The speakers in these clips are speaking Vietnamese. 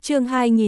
Chương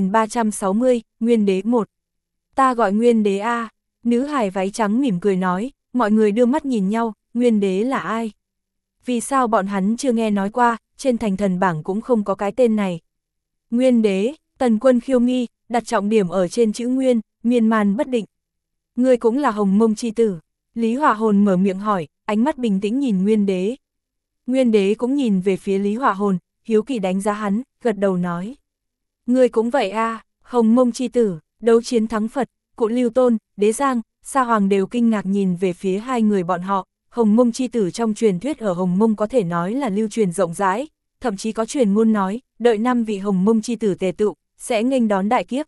2360, Nguyên đế 1. Ta gọi Nguyên đế a. Nữ hài váy trắng mỉm cười nói, mọi người đưa mắt nhìn nhau, Nguyên đế là ai? Vì sao bọn hắn chưa nghe nói qua, trên thành thần bảng cũng không có cái tên này. Nguyên đế, Tần Quân khiêu nghi, đặt trọng điểm ở trên chữ Nguyên, miên man bất định. Ngươi cũng là Hồng Mông chi tử. Lý Hỏa Hồn mở miệng hỏi, ánh mắt bình tĩnh nhìn Nguyên đế. Nguyên đế cũng nhìn về phía Lý Hỏa Hồn, hiếu kỳ đánh giá hắn, gật đầu nói. Ngươi cũng vậy a, Hồng Mông chi tử, đấu chiến thắng Phật, Cụ Lưu Tôn, Đế Giang, Sa Hoàng đều kinh ngạc nhìn về phía hai người bọn họ. Hồng Mông chi tử trong truyền thuyết ở Hồng Mông có thể nói là lưu truyền rộng rãi, thậm chí có truyền ngôn nói, đợi 5 vị Hồng Mông chi tử tề tụ, sẽ nghênh đón đại kiếp.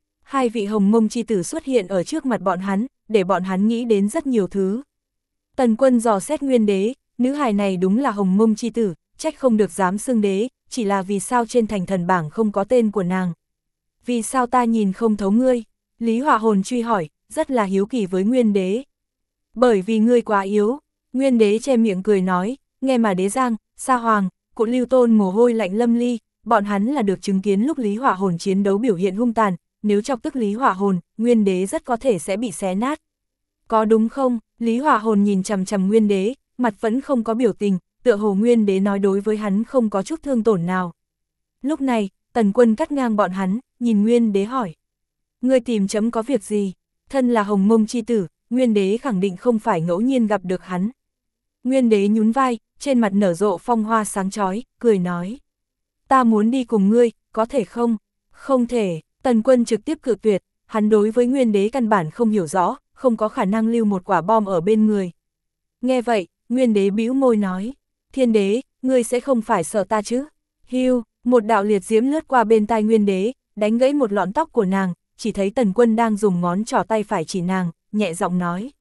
2 vị Hồng Mông chi tử xuất hiện ở trước mặt bọn hắn, để bọn hắn nghĩ đến rất nhiều thứ. Tần Quân dò xét Nguyên đế, nữ hài này đúng là Hồng Mông chi tử, trách không được dám xưng đế, chỉ là vì sao trên thành thần bảng không có tên của nàng. Vì sao ta nhìn không thấu ngươi? Lý Hỏa Hồn truy hỏi, rất là hiếu kỳ với Nguyên đế. Bởi vì ngươi quá yếu. Nguyên đế che miệng cười nói, nghe mà Đế Giang, Sa Hoàng, Cụ Lưu Tôn mồ hôi lạnh lâm ly, bọn hắn là được chứng kiến lúc Lý Hỏa Hồn chiến đấu biểu hiện hung tàn, nếu chọc tức Lý Hỏa Hồn, Nguyên đế rất có thể sẽ bị xé nát. Có đúng không? Lý Hỏa Hồn nhìn chằm chằm Nguyên đế, mặt vẫn không có biểu tình, tựa hồ Nguyên đế nói đối với hắn không có chút thương tổn nào. Lúc này, Tần Quân cắt ngang bọn hắn, nhìn Nguyên đế hỏi. Ngươi tìm chấm có việc gì? Thân là Hồng Mông chi tử, Nguyên đế khẳng định không phải ngẫu nhiên gặp được hắn. Nguyên đế nhún vai, trên mặt nở rộ phong hoa sáng chói, cười nói. Ta muốn đi cùng ngươi, có thể không? Không thể. Tần Quân trực tiếp cự tuyệt, hắn đối với Nguyên đế căn bản không hiểu rõ, không có khả năng lưu một quả bom ở bên người. Nghe vậy, Nguyên đế bĩu môi nói. Thiên đế, ngươi sẽ không phải sợ ta chứ? Hiu, một đạo liệt diễm lướt qua bên tai Nguyên đế, đánh gãy một lọn tóc của nàng, chỉ thấy Tần Quân đang dùng ngón trỏ tay phải chỉ nàng, nhẹ giọng nói.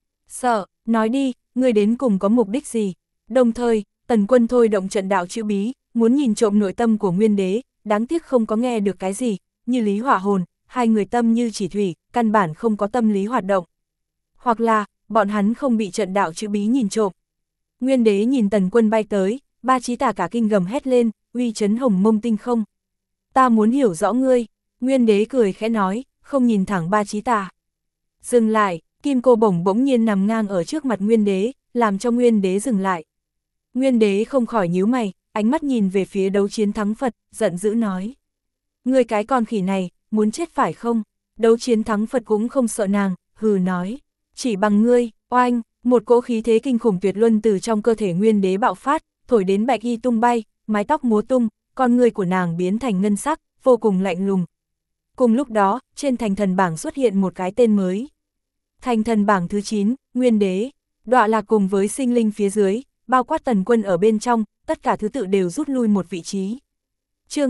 Sợ, nói đi, ngươi đến cùng có mục đích gì? Đồng thời, Tần Quân thôi động trận đạo chữ bí, muốn nhìn trộm nội tâm của Nguyên đế, đáng tiếc không có nghe được cái gì, như Lý Hỏa Hồn, hai người tâm như chỉ thủy, căn bản không có tâm lý hoạt động. Hoặc là, bọn hắn không bị trận đạo chữ bí nhìn trộm. Nguyên đế nhìn Tần Quân bay tới, Ba Chí Tà cả kinh gầm hét lên, uy chấn Hồng Mông tinh không. Ta muốn hiểu rõ ngươi. Nguyên đế cười khẽ nói, không nhìn thẳng Ba Chí Tà. Dừng lại, kim cô bổng bỗng nhiên nằm ngang ở trước mặt Nguyên đế, làm cho Nguyên đế dừng lại. Nguyên đế không khỏi nhíu mày, ánh mắt nhìn về phía đấu chiến thắng Phật, giận dữ nói. Ngươi cái con khỉ này, muốn chết phải không? Đấu chiến thắng Phật cũng không sợ nàng, hừ nói. Chỉ bằng ngươi, oanh, một cỗ khí thế kinh khủng tuyệt luân từ trong cơ thể Nguyên đế bạo phát, thổi đến bạch y tung bay, mái tóc múa tung, con ngươi của nàng biến thành ngân sắc, vô cùng lạnh lùng. Cùng lúc đó, trên thành thần bảng xuất hiện một cái tên mới. Thành thần bảng thứ 9, Nguyên đế, đọa lạc cùng với sinh linh phía dưới, bao quát Tần Quân ở bên trong, tất cả thứ tự đều rút lui một vị trí. Chương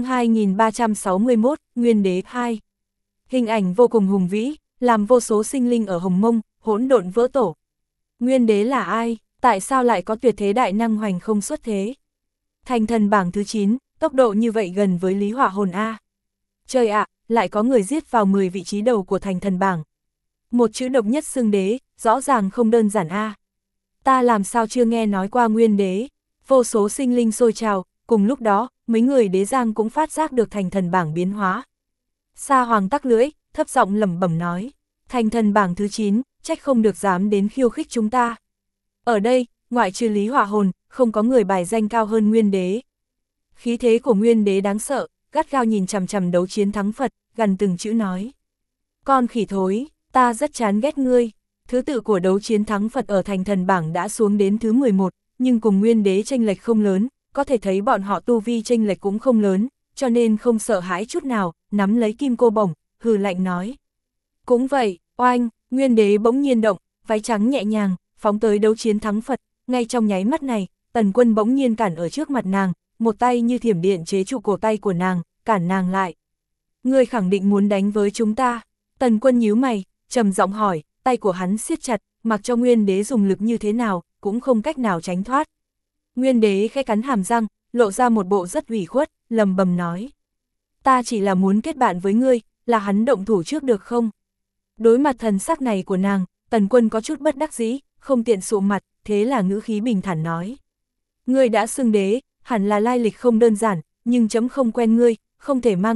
2361, Nguyên đế 2. Hình ảnh vô cùng hùng vĩ, làm vô số sinh linh ở Hồng Mông, hỗn độn vỡ tổ. Nguyên đế là ai? Tại sao lại có tuyệt thế đại năng hoành không xuất thế? Thành thần bảng thứ 9, tốc độ như vậy gần với Lý Hỏa Hồn A. Trời ạ, lại có người giết vào 10 vị trí đầu của thành thần bảng. Một chữ độc nhất xưng đế, rõ ràng không đơn giản A. Ta làm sao chưa nghe nói qua Nguyên đế? Vô số sinh linh sôi trào, cùng lúc đó, mấy người Đế Giang cũng phát giác được thành thần bảng biến hóa. Sa Hoàng tắc lưỡi, thấp giọng lẩm bẩm nói. Thành thần bảng thứ 9, trách không được dám đến khiêu khích chúng ta. Ở đây, ngoại trừ Lý Hỏa Hồn, không có người bài danh cao hơn Nguyên đế. Khí thế của Nguyên đế đáng sợ, gắt gao nhìn chằm chằm đấu chiến thắng Phật, gần từng chữ nói. Con khỉ thối, ta rất chán ghét ngươi. Thứ tự của đấu chiến thắng Phật ở thành thần bảng đã xuống đến thứ 11, nhưng cùng Nguyên đế chênh lệch không lớn, có thể thấy bọn họ tu vi chênh lệch cũng không lớn, cho nên không sợ hãi chút nào, nắm lấy kim cô bổng, hừ lạnh nói. Cũng vậy, oanh, Nguyên đế bỗng nhiên động, váy trắng nhẹ nhàng, phóng tới đấu chiến thắng Phật, ngay trong nháy mắt này, Tần Quân bỗng nhiên cản ở trước mặt nàng, một tay như thiểm điện chế trụ cổ tay của nàng, cản nàng lại. Ngươi khẳng định muốn đánh với chúng ta. Tần Quân nhíu mày, trầm giọng hỏi, tay của hắn siết chặt, mặc cho Nguyên đế dùng lực như thế nào, cũng không cách nào tránh thoát. Nguyên đế khẽ cắn hàm răng, lộ ra một bộ rất ủy khuất, lầm bầm nói. Ta chỉ là muốn kết bạn với ngươi, là hắn động thủ trước được không? Đối mặt thần sắc này của nàng, Tần Quân có chút bất đắc dĩ, không tiện sụ mặt, thế là ngữ khí bình thản nói. Ngươi đã xưng đế, hẳn là lai lịch không đơn giản, nhưng chấm không quen ngươi, không thể mang theo,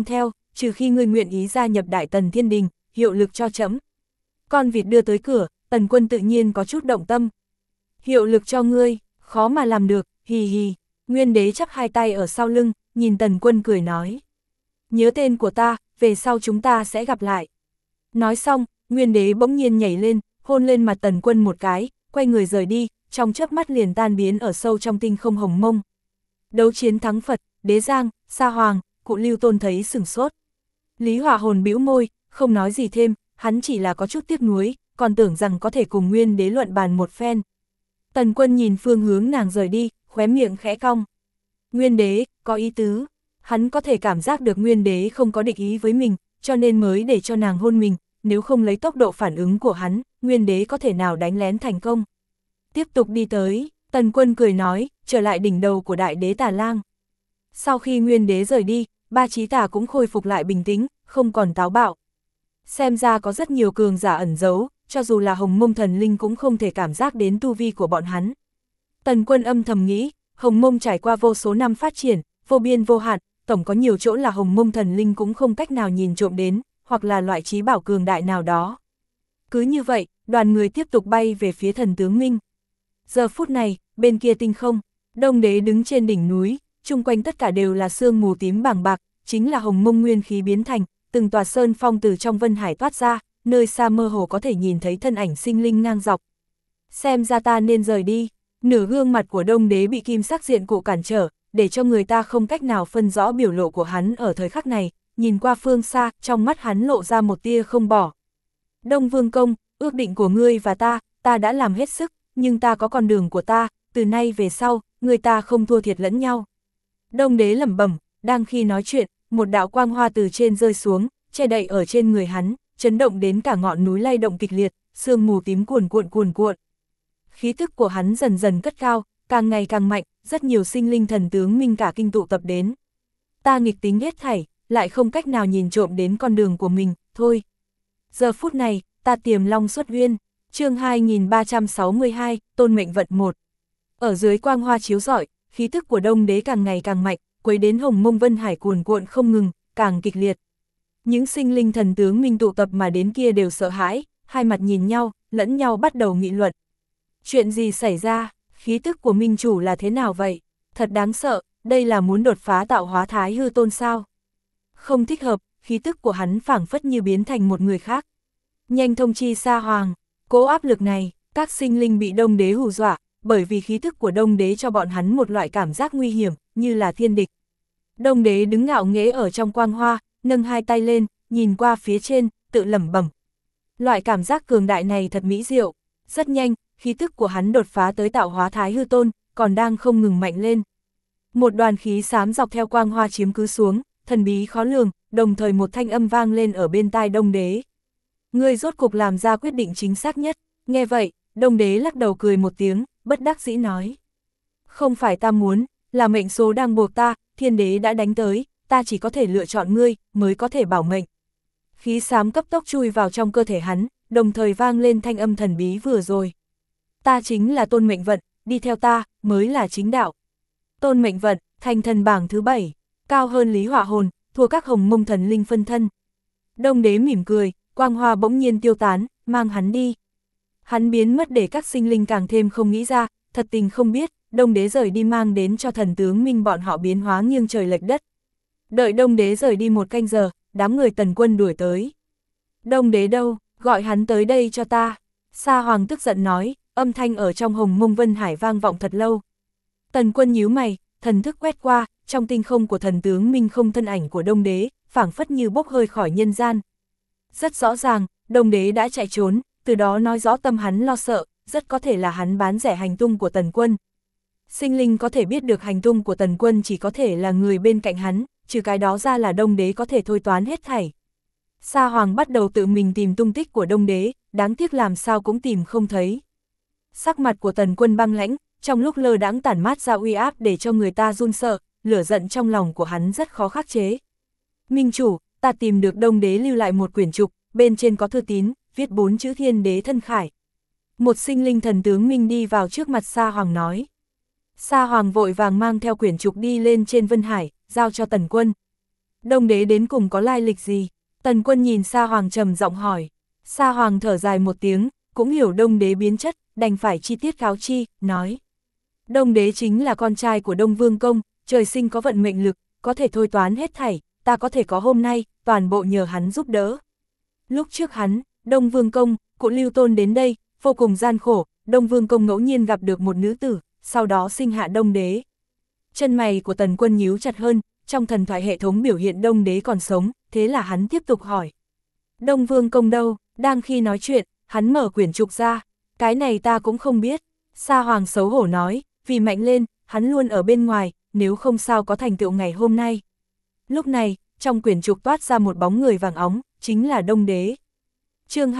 trừ khi ngươi nguyện ý gia nhập Đại Tần Thiên Đình, hiệu lực cho trẫm. Con vịt đưa tới cửa, Tần Quân tự nhiên có chút động tâm. Hiệu lực cho ngươi, khó mà làm được, hì hì. Nguyên đế chắp hai tay ở sau lưng, nhìn Tần Quân cười nói. Nhớ tên của ta, về sau chúng ta sẽ gặp lại. Nói xong, Nguyên đế bỗng nhiên nhảy lên, hôn lên mặt Tần Quân một cái, quay người rời đi, trong chớp mắt liền tan biến ở sâu trong tinh không hồng mông. Đấu chiến thắng Phật, Đế Giang, Sa Hoàng, Cụ Lưu Tôn thấy sửng sốt. Lý Hỏa Hồn bĩu môi, không nói gì thêm, hắn chỉ là có chút tiếc nuối, còn tưởng rằng có thể cùng Nguyên đế luận bàn một phen. Tần Quân nhìn phương hướng nàng rời đi, khóe miệng khẽ cong. Nguyên đế, có ý tứ. Hắn có thể cảm giác được Nguyên đế không có địch ý với mình, cho nên mới để cho nàng hôn mình, nếu không lấy tốc độ phản ứng của hắn, Nguyên đế có thể nào đánh lén thành công. Tiếp tục đi tới, Tần Quân cười nói, trở lại đỉnh đầu của Đại Đế Tà Lang. Sau khi Nguyên đế rời đi, ba chí tà cũng khôi phục lại bình tĩnh, không còn táo bạo. Xem ra có rất nhiều cường giả ẩn giấu, cho dù là Hồng Mông Thần Linh cũng không thể cảm giác đến tu vi của bọn hắn. Tần Quân âm thầm nghĩ, Hồng Mông trải qua vô số năm phát triển, vô biên vô hạn, tổng có nhiều chỗ là Hồng Mông Thần Linh cũng không cách nào nhìn trộm đến, hoặc là loại trí bảo cường đại nào đó. Cứ như vậy, đoàn người tiếp tục bay về phía Thần Tướng Minh. Giờ phút này, bên kia tinh không, Đông Đế đứng trên đỉnh núi, chung quanh tất cả đều là sương mù tím bàng bạc, chính là Hồng Mông nguyên khí biến thành, từng tòa sơn phong từ trong vân hải toát ra, nơi xa mơ hồ có thể nhìn thấy thân ảnh sinh linh ngang dọc. Xem ra ta nên rời đi. Nửa gương mặt của Đông Đế bị kim sắc diện cụ cản trở, để cho người ta không cách nào phân rõ biểu lộ của hắn ở thời khắc này, nhìn qua phương xa, trong mắt hắn lộ ra một tia không bỏ. Đông Vương Công, ước định của ngươi và ta đã làm hết sức, nhưng ta có con đường của ta, từ nay về sau, người ta không thua thiệt lẫn nhau. Đông Đế lẩm bẩm, đang khi nói chuyện, một đạo quang hoa từ trên rơi xuống, che đậy ở trên người hắn, chấn động đến cả ngọn núi lay động kịch liệt, sương mù tím cuồn cuộn. Khí tức của hắn dần dần cất cao, càng ngày càng mạnh, rất nhiều sinh linh thần tướng minh cả kinh tụ tập đến. Ta nghịch tính hết thảy, lại không cách nào nhìn trộm đến con đường của mình, thôi. Giờ phút này, ta Tiềm Long xuất uyên, chương 2362, Tôn Mệnh Vận 1. Ở dưới quang hoa chiếu rọi, khí tức của Đông Đế càng ngày càng mạnh, quấy đến Hồng Mông Vân Hải cuồn cuộn không ngừng, càng kịch liệt. Những sinh linh thần tướng minh tụ tập mà đến kia đều sợ hãi, hai mặt nhìn nhau, lẫn nhau bắt đầu nghị luận. Chuyện gì xảy ra, khí tức của minh chủ là thế nào vậy? Thật đáng sợ, đây là muốn đột phá tạo hóa Thái Hư Tôn sao? Không thích hợp, khí tức của hắn phảng phất như biến thành một người khác. Nhanh thông chi Sa Hoàng, cố áp lực này, các sinh linh bị Đông Đế hù dọa, bởi vì khí tức của Đông Đế cho bọn hắn một loại cảm giác nguy hiểm, như là thiên địch. Đông Đế đứng ngạo nghễ ở trong quang hoa, nâng hai tay lên, nhìn qua phía trên, tự lẩm bẩm. Loại cảm giác cường đại này thật mỹ diệu, rất nhanh, khí tức của hắn đột phá tới tạo hóa Thái Hư Tôn, còn đang không ngừng mạnh lên. Một đoàn khí xám dọc theo quang hoa chiếm cứ xuống, thần bí khó lường, đồng thời một thanh âm vang lên ở bên tai Đông Đế. Ngươi rốt cục làm ra quyết định chính xác nhất, nghe vậy, Đông Đế lắc đầu cười một tiếng, bất đắc dĩ nói. Không phải ta muốn, là mệnh số đang buộc ta, Thiên Đế đã đánh tới, ta chỉ có thể lựa chọn ngươi, mới có thể bảo mệnh. Khí xám cấp tốc chui vào trong cơ thể hắn, đồng thời vang lên thanh âm thần bí vừa rồi. Ta chính là Tôn Mệnh Vận, đi theo ta, mới là chính đạo. Tôn Mệnh Vận, thành thần bảng thứ 7, cao hơn Lý Hỏa Hồn, thua các Hồng Mông thần linh phân thân. Đông Đế mỉm cười, quang hoa bỗng nhiên tiêu tán, mang hắn đi. Hắn biến mất để các sinh linh càng thêm không nghĩ ra, thật tình không biết, Đông Đế rời đi mang đến cho thần tướng minh bọn họ biến hóa nghiêng trời lệch đất. Đợi Đông Đế rời đi một canh giờ, đám người Tần Quân đuổi tới. Đông Đế đâu, gọi hắn tới đây cho ta. Sa Hoàng tức giận nói, âm thanh ở trong Hồng Mông Vân Hải vang vọng thật lâu. Tần Quân nhíu mày, thần thức quét qua, trong tinh không của thần tướng minh không thân ảnh của Đông Đế, phảng phất như bốc hơi khỏi nhân gian. Rất rõ ràng, Đông Đế đã chạy trốn, từ đó nói rõ tâm hắn lo sợ, rất có thể là hắn bán rẻ hành tung của Tần Quân. Sinh linh có thể biết được hành tung của Tần Quân chỉ có thể là người bên cạnh hắn, trừ cái đó ra là Đông Đế có thể thôi toán hết thảy. Sa Hoàng bắt đầu tự mình tìm tung tích của Đông Đế, đáng tiếc làm sao cũng tìm không thấy. Sắc mặt của Tần Quân băng lãnh, trong lúc lơ đãng tản mát ra uy áp để cho người ta run sợ, lửa giận trong lòng của hắn rất khó khắc chế. Minh chủ, ta tìm được Đông Đế lưu lại một quyển trục, bên trên có thư tín, viết 4 chữ Thiên Đế thân khải. Một sinh linh thần tướng Minh đi vào trước mặt Sa Hoàng nói. Sa Hoàng vội vàng mang theo quyển trục đi lên trên Vân Hải, giao cho Tần Quân. Đông đế đến cùng có lai lịch gì? Tần Quân nhìn Sa Hoàng trầm giọng hỏi. Sa Hoàng thở dài một tiếng, cũng hiểu Đông đế biến chất, đành phải chi tiết cáo chi, nói. Đông đế chính là con trai của Đông Vương Công, trời sinh có vận mệnh lực, có thể thôi toán hết thảy, ta có thể có hôm nay, toàn bộ nhờ hắn giúp đỡ. Lúc trước hắn, Đông Vương Công, cụ Lưu Tôn đến đây, vô cùng gian khổ, Đông Vương Công ngẫu nhiên gặp được một nữ tử, sau đó sinh hạ Đông đế. Chân mày của Tần Quân nhíu chặt hơn, trong thần thoại hệ thống biểu hiện Đông đế còn sống, thế là hắn tiếp tục hỏi. Đông Vương Công đâu? Đang khi nói chuyện, hắn mở quyển trục ra, cái này ta cũng không biết. Sa Hoàng xấu hổ nói, vì mạnh lên, hắn luôn ở bên ngoài, nếu không sao có thành tựu ngày hôm nay. Lúc này, trong quyển trục toát ra một bóng người vàng óng, chính là Đông đế. Chương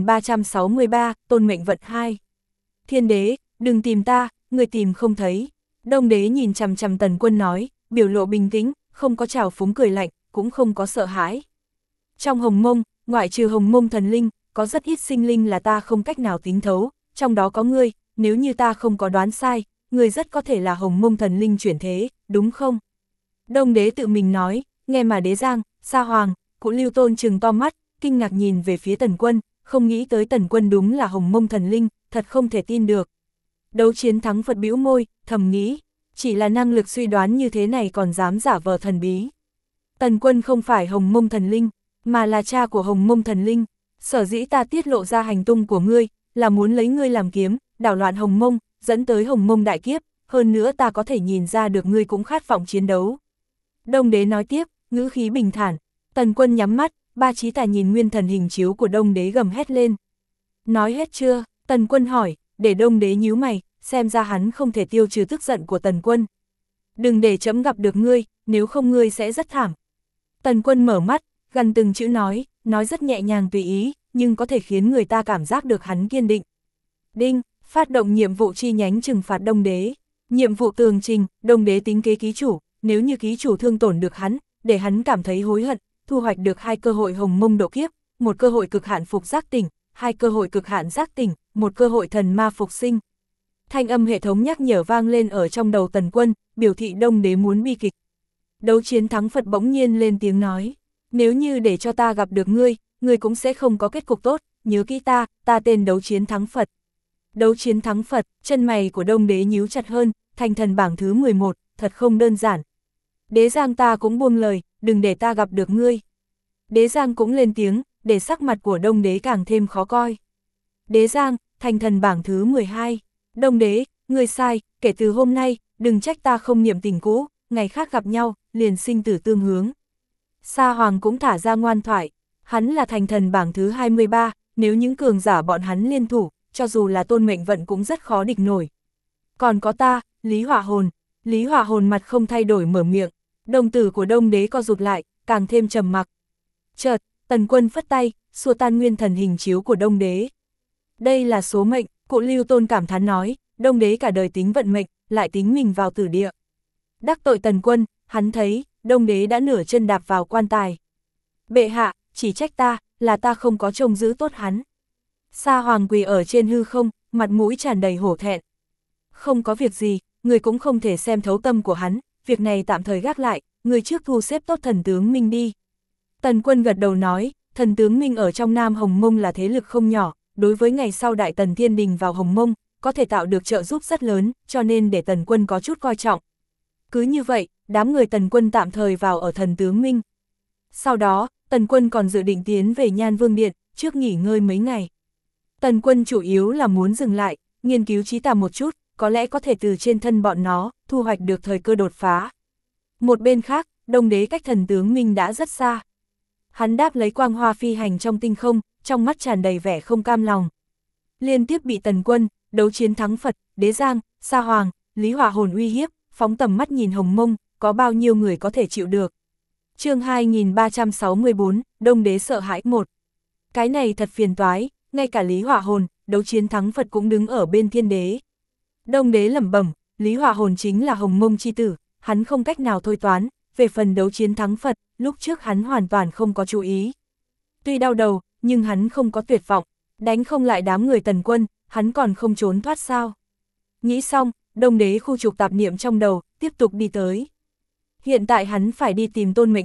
2363, Tôn mệnh vận 2. Thiên đế, đừng tìm ta, người tìm không thấy. Đông đế nhìn chằm chằm Tần Quân nói, biểu lộ bình tĩnh, không có trào phúng cười lạnh, cũng không có sợ hãi. Trong Hồng Mông, ngoại trừ Hồng Mông thần linh, có rất ít sinh linh là ta không cách nào tính thấu, trong đó có ngươi, nếu như ta không có đoán sai, ngươi rất có thể là Hồng Mông thần linh chuyển thế, đúng không? Đông đế tự mình nói, nghe mà Đế Giang, Sa Hoàng, cụ Lưu Tôn trừng to mắt, kinh ngạc nhìn về phía Tần Quân, không nghĩ tới Tần Quân đúng là Hồng Mông thần linh, thật không thể tin được. Đấu chiến thắng Phật bĩu môi, thầm nghĩ, chỉ là năng lực suy đoán như thế này còn dám giả vờ thần bí. Tần Quân không phải Hồng Mông thần linh, mà là cha của Hồng Mông thần linh, sở dĩ ta tiết lộ ra hành tung của ngươi, là muốn lấy ngươi làm kiếm, đảo loạn Hồng Mông, dẫn tới Hồng Mông đại kiếp, hơn nữa ta có thể nhìn ra được ngươi cũng khát vọng chiến đấu. Đông đế nói tiếp, ngữ khí bình thản. Tần Quân nhắm mắt, ba trí tài nhìn nguyên thần hình chiếu của Đông đế gầm hét lên. Nói hết chưa? Tần Quân hỏi, để Đông đế nhíu mày, xem ra hắn không thể tiêu trừ tức giận của Tần Quân. Đừng để chấm gặp được ngươi, nếu không ngươi sẽ rất thảm. Tần Quân mở mắt, gần từng chữ nói rất nhẹ nhàng tùy ý, nhưng có thể khiến người ta cảm giác được hắn kiên định. Đinh, phát động nhiệm vụ chi nhánh trừng phạt Đông đế. Nhiệm vụ tường trình, Đông đế tính kế ký chủ, nếu như ký chủ thương tổn được hắn, để hắn cảm thấy hối hận, thu hoạch được 2 cơ hội Hồng Mông độ kiếp, 1 cơ hội cực hạn phục giác tỉnh, 2 cơ hội cực hạn giác tỉnh, 1 cơ hội thần ma phục sinh. Thanh âm hệ thống nhắc nhở vang lên ở trong đầu Tần Quân, biểu thị Đông đế muốn bi kịch. Đấu chiến thắng Phật bỗng nhiên lên tiếng nói, nếu như để cho ta gặp được ngươi, ngươi cũng sẽ không có kết cục tốt, nhớ kỹ ta tên Đấu chiến thắng Phật. Đấu chiến thắng Phật, chân mày của Đông đế nhíu chặt hơn, thành thần bảng thứ 11, thật không đơn giản. Đế Giang ta cũng buông lời, đừng để ta gặp được ngươi. Đế Giang cũng lên tiếng, để sắc mặt của Đông đế càng thêm khó coi. Đế Giang, thành thần bảng thứ 12. Đông đế, ngươi sai, kể từ hôm nay, đừng trách ta không niệm tình cũ, ngày khác gặp nhau, liền sinh tử tương hướng. Sa Hoàng cũng thả ra ngoan thoại, hắn là thành thần bảng thứ 23, nếu những cường giả bọn hắn liên thủ, cho dù là Tôn mệnh vận cũng rất khó địch nổi. Còn có ta, Lý Hỏa Hồn mặt không thay đổi mở miệng, đồng tử của Đông đế co rụt lại, càng thêm trầm mặc. Chợt, Tần Quân phất tay, xua tan nguyên thần hình chiếu của Đông đế. Đây là số mệnh, cụ Lưu Tôn cảm thán nói, Đông đế cả đời tính vận mệnh, lại tính mình vào tử địa. Đắc tội Tần Quân, hắn thấy, Đông đế đã nửa chân đạp vào quan tài. Bệ hạ, chỉ trách ta, là ta không có trông giữ tốt hắn. Sa Hoàng quỳ ở trên hư không, mặt mũi tràn đầy hổ thẹn. Không có việc gì, người cũng không thể xem thấu tâm của hắn, việc này tạm thời gác lại, người trước thu xếp tốt thần tướng Minh đi. Tần Quân gật đầu nói, thần tướng Minh ở trong Nam Hồng Mông là thế lực không nhỏ, đối với ngày sau Đại Tần Thiên Đình vào Hồng Mông, có thể tạo được trợ giúp rất lớn, cho nên để Tần Quân có chút coi trọng. Cứ như vậy, đám người Tần Quân tạm thời vào ở thần tướng Minh. Sau đó, Tần Quân còn dự định tiến về Nhan Vương Điện, trước nghỉ ngơi mấy ngày. Tần Quân chủ yếu là muốn dừng lại, nghiên cứu trí tà một chút, có lẽ có thể từ trên thân bọn nó, thu hoạch được thời cơ đột phá. Một bên khác, Đông đế cách thần tướng Minh đã rất xa. Hắn đáp lấy quang hoa phi hành trong tinh không, trong mắt tràn đầy vẻ không cam lòng. Liên tiếp bị Tần Quân, Đấu chiến thắng Phật, Đế Giang, Sa Hoàng, Lý Hỏa Hồn uy hiếp, phóng tầm mắt nhìn Hồng Mông, có bao nhiêu người có thể chịu được. Chương 2364, Đông đế sợ hãi 1. Cái này thật phiền toái, ngay cả Lý Hỏa Hồn, Đấu chiến thắng Phật cũng đứng ở bên thiên đế. Đông đế lẩm bẩm, Lý Hỏa Hồn chính là Hồng Mông chi tử, hắn không cách nào thôi toán, về phần Đấu chiến thắng Phật, lúc trước hắn hoàn toàn không có chú ý. Tuy đau đầu, nhưng hắn không có tuyệt vọng, đánh không lại đám người Tần Quân, hắn còn không trốn thoát sao. Nghĩ xong, Đông đế khu trục tạp niệm trong đầu, tiếp tục đi tới. Hiện tại hắn phải đi tìm Tôn mệnh vận,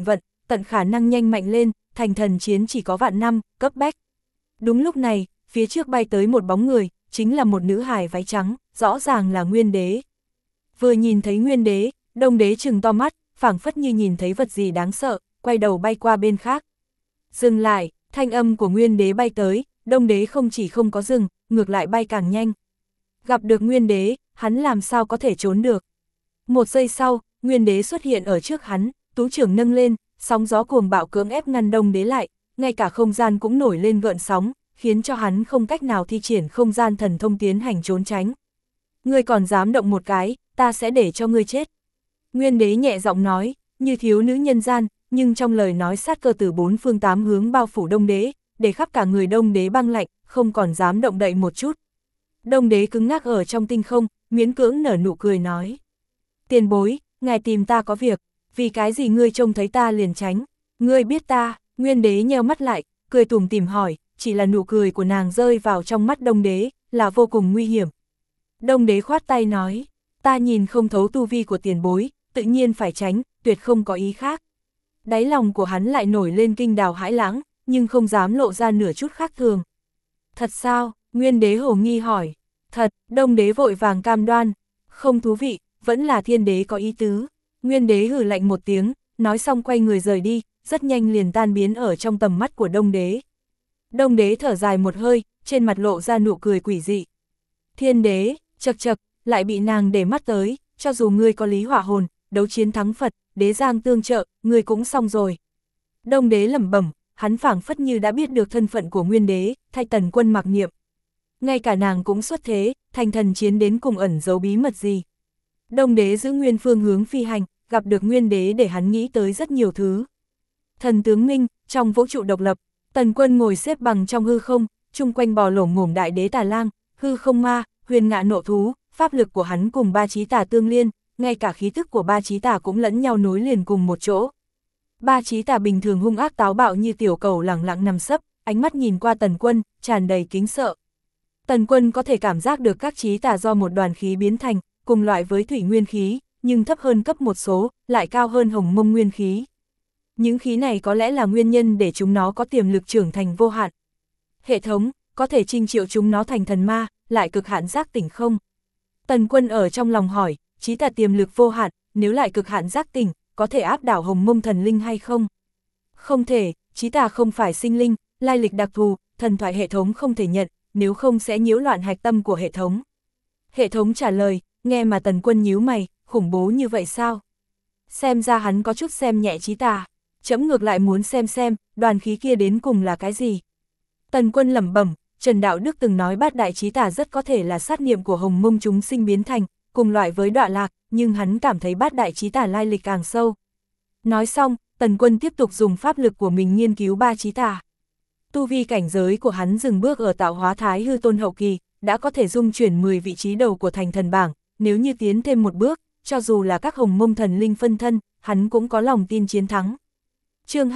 tận khả năng nhanh mạnh lên, thành thần chiến chỉ có vạn năm, cấp bách. Đúng lúc này, phía trước bay tới một bóng người, chính là một nữ hài váy trắng, rõ ràng là Nguyên Đế. Vừa nhìn thấy Nguyên Đế, Đông Đế trừng to mắt, phảng phất như nhìn thấy vật gì đáng sợ, quay đầu bay qua bên khác. Dừng lại, thanh âm của Nguyên Đế bay tới, Đông Đế không chỉ không có dừng, ngược lại bay càng nhanh. Gặp được Nguyên Đế, hắn làm sao có thể trốn được. Một giây sau, Nguyên Đế xuất hiện ở trước hắn, tú trưởng nâng lên, sóng gió cuồng bạo cưỡng ép ngăn Đông Đế lại, ngay cả không gian cũng nổi lên gợn sóng, khiến cho hắn không cách nào thi triển không gian thần thông tiến hành trốn tránh. Ngươi còn dám động một cái, ta sẽ để cho ngươi chết. Nguyên Đế nhẹ giọng nói, như thiếu nữ nhân gian, nhưng trong lời nói sát cơ từ bốn phương tám hướng bao phủ Đông Đế, để khắp cả người Đông Đế băng lạnh, không còn dám động đậy một chút. Đông Đế cứng ngắc ở trong tinh không, miễn cưỡng nở nụ cười nói. Tiền bối, ngài tìm ta có việc, vì cái gì ngươi trông thấy ta liền tránh, ngươi biết ta. Nguyên Đế nheo mắt lại, cười tủm tỉm hỏi, chỉ là nụ cười của nàng rơi vào trong mắt Đông Đế, là vô cùng nguy hiểm. Đông Đế khoát tay nói, ta nhìn không thấu tu vi của tiền bối, tự nhiên phải tránh, tuyệt không có ý khác. Đáy lòng của hắn lại nổi lên kinh đào hãi lãng, nhưng không dám lộ ra nửa chút khác thường. Thật sao? Nguyên Đế hồ nghi hỏi. Thật, Đông Đế vội vàng cam đoan. Không thú vị, vẫn là Thiên Đế có ý tứ. Nguyên Đế hừ lạnh một tiếng, nói xong quay người rời đi, rất nhanh liền tan biến ở trong tầm mắt của Đông Đế. Đông Đế thở dài một hơi, trên mặt lộ ra nụ cười quỷ dị. Thiên Đế, chậc chậc, lại bị nàng để mắt tới, cho dù ngươi có lý hỏa hồn, đấu chiến thắng Phật, đế giang tương trợ, ngươi cũng xong rồi. Đông Đế lẩm bẩm, hắn phảng phất như đã biết được thân phận của Nguyên Đế, thay Tần Quân mặc niệm. Ngay cả nàng cũng xuất thế, thành thần chiến đến cùng ẩn giấu bí mật gì. Đông Đế giữ nguyên phương hướng phi hành, gặp được Nguyên Đế để hắn nghĩ tới rất nhiều thứ. Thần tướng minh, trong vũ trụ độc lập, Tần Quân ngồi xếp bằng trong hư không, chung quanh bò lổm ngổm đại đế Tà Lang, hư không ma, huyền ngạ nộ thú, pháp lực của hắn cùng ba chí tà tương liên, ngay cả khí tức của ba chí tà cũng lẫn nhau nối liền cùng một chỗ. Ba chí tà bình thường hung ác táo bạo như tiểu cầu lẳng lặng nằm sấp, ánh mắt nhìn qua Tần Quân, tràn đầy kính sợ. Tần Quân có thể cảm giác được các chí tà do một đoàn khí biến thành, cùng loại với thủy nguyên khí, nhưng thấp hơn cấp một số, lại cao hơn hồng mông nguyên khí. Những khí này có lẽ là nguyên nhân để chúng nó có tiềm lực trưởng thành vô hạn. Hệ thống, có thể trinh triệu chúng nó thành thần ma, lại cực hạn giác tỉnh không? Tần Quân ở trong lòng hỏi, chí tà tiềm lực vô hạn, nếu lại cực hạn giác tỉnh, có thể áp đảo hồng mông thần linh hay không? Không thể, chí tà không phải sinh linh, lai lịch đặc thù, thần thoại hệ thống không thể nhận, nếu không sẽ nhiễu loạn hạch tâm của hệ thống. Hệ thống trả lời, nghe mà Tần Quân nhíu mày, khủng bố như vậy sao? Xem ra hắn có chút xem nhẹ chí tà, chấm ngược lại muốn xem, đoàn khí kia đến cùng là cái gì? Tần Quân lẩm bẩm, Trần Đạo Đức từng nói bát đại chí tà rất có thể là sát niệm của hồng mông chúng sinh biến thành, cùng loại với Đọa Lạc, nhưng hắn cảm thấy bát đại chí tà lai lịch càng sâu. Nói xong, Tần Quân tiếp tục dùng pháp lực của mình nghiên cứu ba chí tà. Tu vi cảnh giới của hắn dừng bước ở tạo hóa thái hư tôn hậu kỳ, đã có thể dung chuyển 10 vị trí đầu của thành thần bảng, nếu như tiến thêm một bước, cho dù là các hồng mông thần linh phân thân, hắn cũng có lòng tin chiến thắng. Chương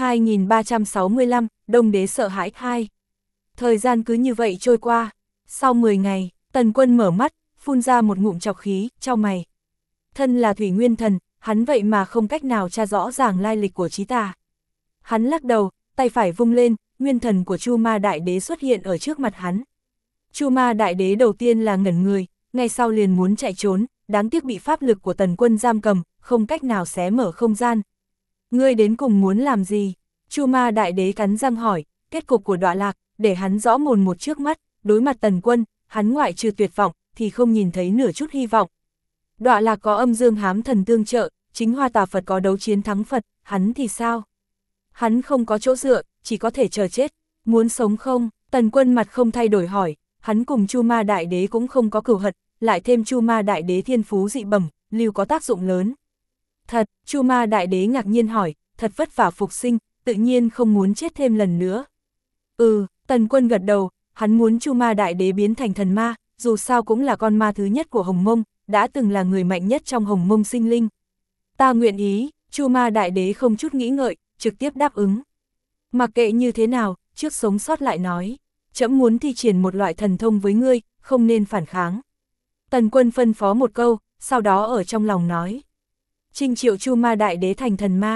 2365, Đông Đế sợ hãi 2. Thời gian cứ như vậy trôi qua, sau 10 ngày, Tần Quân mở mắt, phun ra một ngụm trọc khí, chau mày. Thân là thủy nguyên thần, hắn vậy mà không cách nào tra rõ ràng lai lịch của chí tà. Hắn lắc đầu, tay phải vung lên, nguyên thần của Chu Ma Đại Đế xuất hiện ở trước mặt hắn. Chu Ma Đại Đế đầu tiên là ngẩn người, ngay sau liền muốn chạy trốn, đáng tiếc bị pháp lực của Tần Quân giam cầm, không cách nào xé mở không gian. Ngươi đến cùng muốn làm gì? Chu Ma Đại Đế cắn răng hỏi, kết cục của Đọa Lạc, để hắn rõ mồn một trước mắt, đối mặt Tần Quân, hắn ngoại trừ tuyệt vọng, thì không nhìn thấy nửa chút hy vọng. Đọa Lạc có âm dương hám thần tương trợ, chính Hoa Tà Phật có đấu chiến thắng Phật, hắn thì sao? Hắn không có chỗ dựa, chỉ có thể chờ chết. Muốn sống không? Tần Quân mặt không thay đổi hỏi, hắn cùng Chu Ma Đại Đế cũng không có cừu hận, lại thêm Chu Ma Đại Đế thiên phú dị bẩm, lưu có tác dụng lớn. Thật, Chu Ma Đại Đế ngạc nhiên hỏi, thật vất vả phục sinh, tự nhiên không muốn chết thêm lần nữa. Tần Quân gật đầu, hắn muốn Chu Ma Đại Đế biến thành thần ma, dù sao cũng là con ma thứ nhất của Hồng Mông, đã từng là người mạnh nhất trong Hồng Mông sinh linh. Ta nguyện ý, Chu Ma Đại Đế không chút nghĩ ngợi, trực tiếp đáp ứng. Mặc kệ như thế nào, trước sống sót lại nói, trẫm muốn thi triển một loại thần thông với ngươi, không nên phản kháng. Tần Quân phân phó một câu, sau đó ở trong lòng nói. Trinh triệu Chu Ma Đại Đế thành thần ma,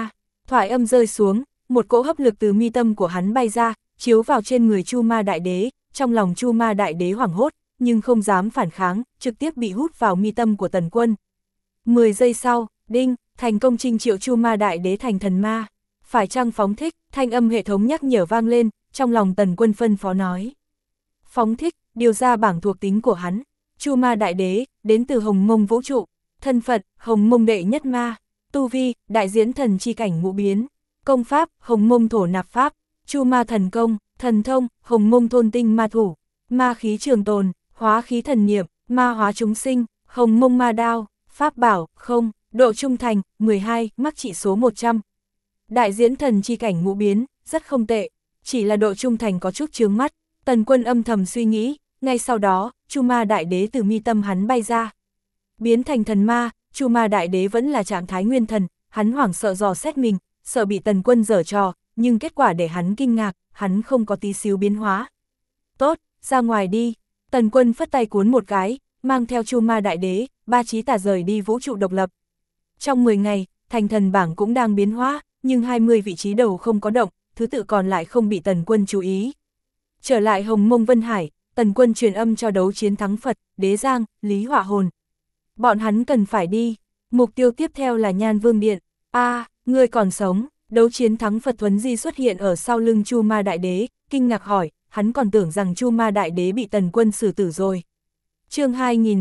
Thoại âm rơi xuống, một cỗ hấp lực từ mi tâm của hắn bay ra, chiếu vào trên người Chu Ma Đại Đế, trong lòng Chu Ma Đại Đế hoảng hốt, nhưng không dám phản kháng, trực tiếp bị hút vào mi tâm của Tần Quân. 10 giây sau, đinh, thành công trinh triệu Chu Ma Đại Đế thành thần ma. Phải chăng phóng thích, thanh âm hệ thống nhắc nhở vang lên, trong lòng Tần Quân phân phó nói. Phóng thích, điều ra bảng thuộc tính của hắn. Chu Ma Đại Đế, đến từ Hồng Mông vũ trụ. Thân phận, Hồng Mông đệ nhất ma. Tu vi, đại diễn thần chi cảnh ngũ biến. Công pháp, Hồng Mông thổ nạp pháp. Chu Ma thần công, thần thông, Hồng Mông thôn tinh ma thủ. Ma khí trường tồn, hóa khí thần niệm, ma hóa chúng sinh, Hồng Mông ma đao. Pháp bảo, không, độ trung thành, 12, mắc trị số 100. Đại diễn thần chi cảnh ngũ biến, rất không tệ, chỉ là độ trung thành có chút chướng mắt. Tần Quân âm thầm suy nghĩ, ngay sau đó, Chu Ma Đại Đế từ mi tâm hắn bay ra. Biến thành thần ma, Chu Ma Đại Đế vẫn là trạng thái nguyên thần, hắn hoảng sợ dò xét mình, sợ bị Tần Quân giở trò, nhưng kết quả để hắn kinh ngạc, hắn không có tí xíu biến hóa. Tốt, ra ngoài đi. Tần Quân phất tay cuốn một cái, mang theo Chu Ma Đại Đế, ba chí tà rời đi vũ trụ độc lập. Trong 10 ngày, thành thần bảng cũng đang biến hóa, nhưng 20 vị trí đầu không có động, thứ tự còn lại không bị Tần Quân chú ý. Trở lại Hồng Mông Vân Hải, Tần Quân truyền âm cho đấu chiến thắng Phật, Đế Giang, Lý Họa Hồn. Bọn hắn cần phải đi, mục tiêu tiếp theo là Nhan Vương Điện. Ngươi còn sống. Đấu chiến thắng Phật Thuấn Di xuất hiện ở sau lưng Chu Ma Đại Đế, kinh ngạc hỏi, hắn còn tưởng rằng Chu Ma Đại Đế bị Tần Quân xử tử rồi. Chương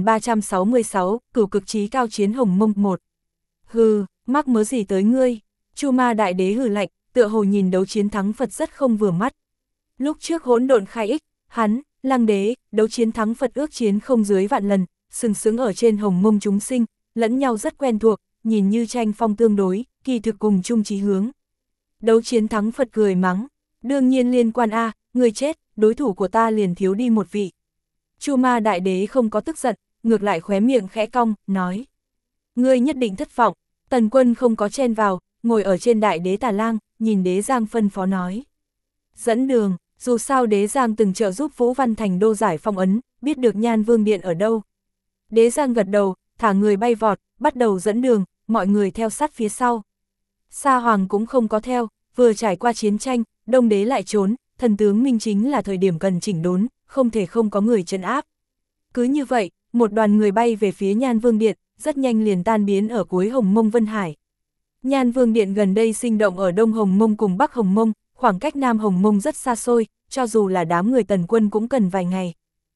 2366, Cửu Cực Chí Cao Chiến Hồng Mông 1. Hừ, mắc mớ gì tới ngươi? Chu Ma Đại Đế hừ lạnh, tựa hồ nhìn đấu chiến thắng Phật rất không vừa mắt. Lúc trước hỗn độn khai ích, hắn, Lăng Đế, đấu chiến thắng Phật ước chiến không dưới vạn lần, sừng sững ở trên Hồng Mông chúng sinh, lẫn nhau rất quen thuộc, nhìn như tranh phong tương đối, kỳ thực cùng chung chí hướng. Đấu chiến thắng Phật cười mắng, đương nhiên liên quan người chết, đối thủ của ta liền thiếu đi một vị. Chu Ma Đại Đế không có tức giận, ngược lại khóe miệng khẽ cong, nói. Ngươi nhất định thất vọng. Tần Quân không có chen vào, ngồi ở trên Đại Đế Tà Lang, nhìn Đế Giang phân phó nói. Dẫn đường, dù sao Đế Giang từng trợ giúp Vũ Văn Thành Đô giải phong ấn, biết được Nhan Vương Điện ở đâu. Đế Giang gật đầu, thả người bay vọt, bắt đầu dẫn đường, mọi người theo sát phía sau. Sa Hoàng cũng không có theo, vừa trải qua chiến tranh, Đông Đế lại trốn, thần tướng minh chính là thời điểm cần chỉnh đốn, không thể không có người trấn áp. Cứ như vậy, một đoàn người bay về phía Nhan Vương Điện, rất nhanh liền tan biến ở cuối Hồng Mông Vân Hải. Nhan Vương Điện gần đây sinh động ở Đông Hồng Mông cùng Bắc Hồng Mông, khoảng cách Nam Hồng Mông rất xa xôi, cho dù là đám người Tần Quân cũng cần vài ngày.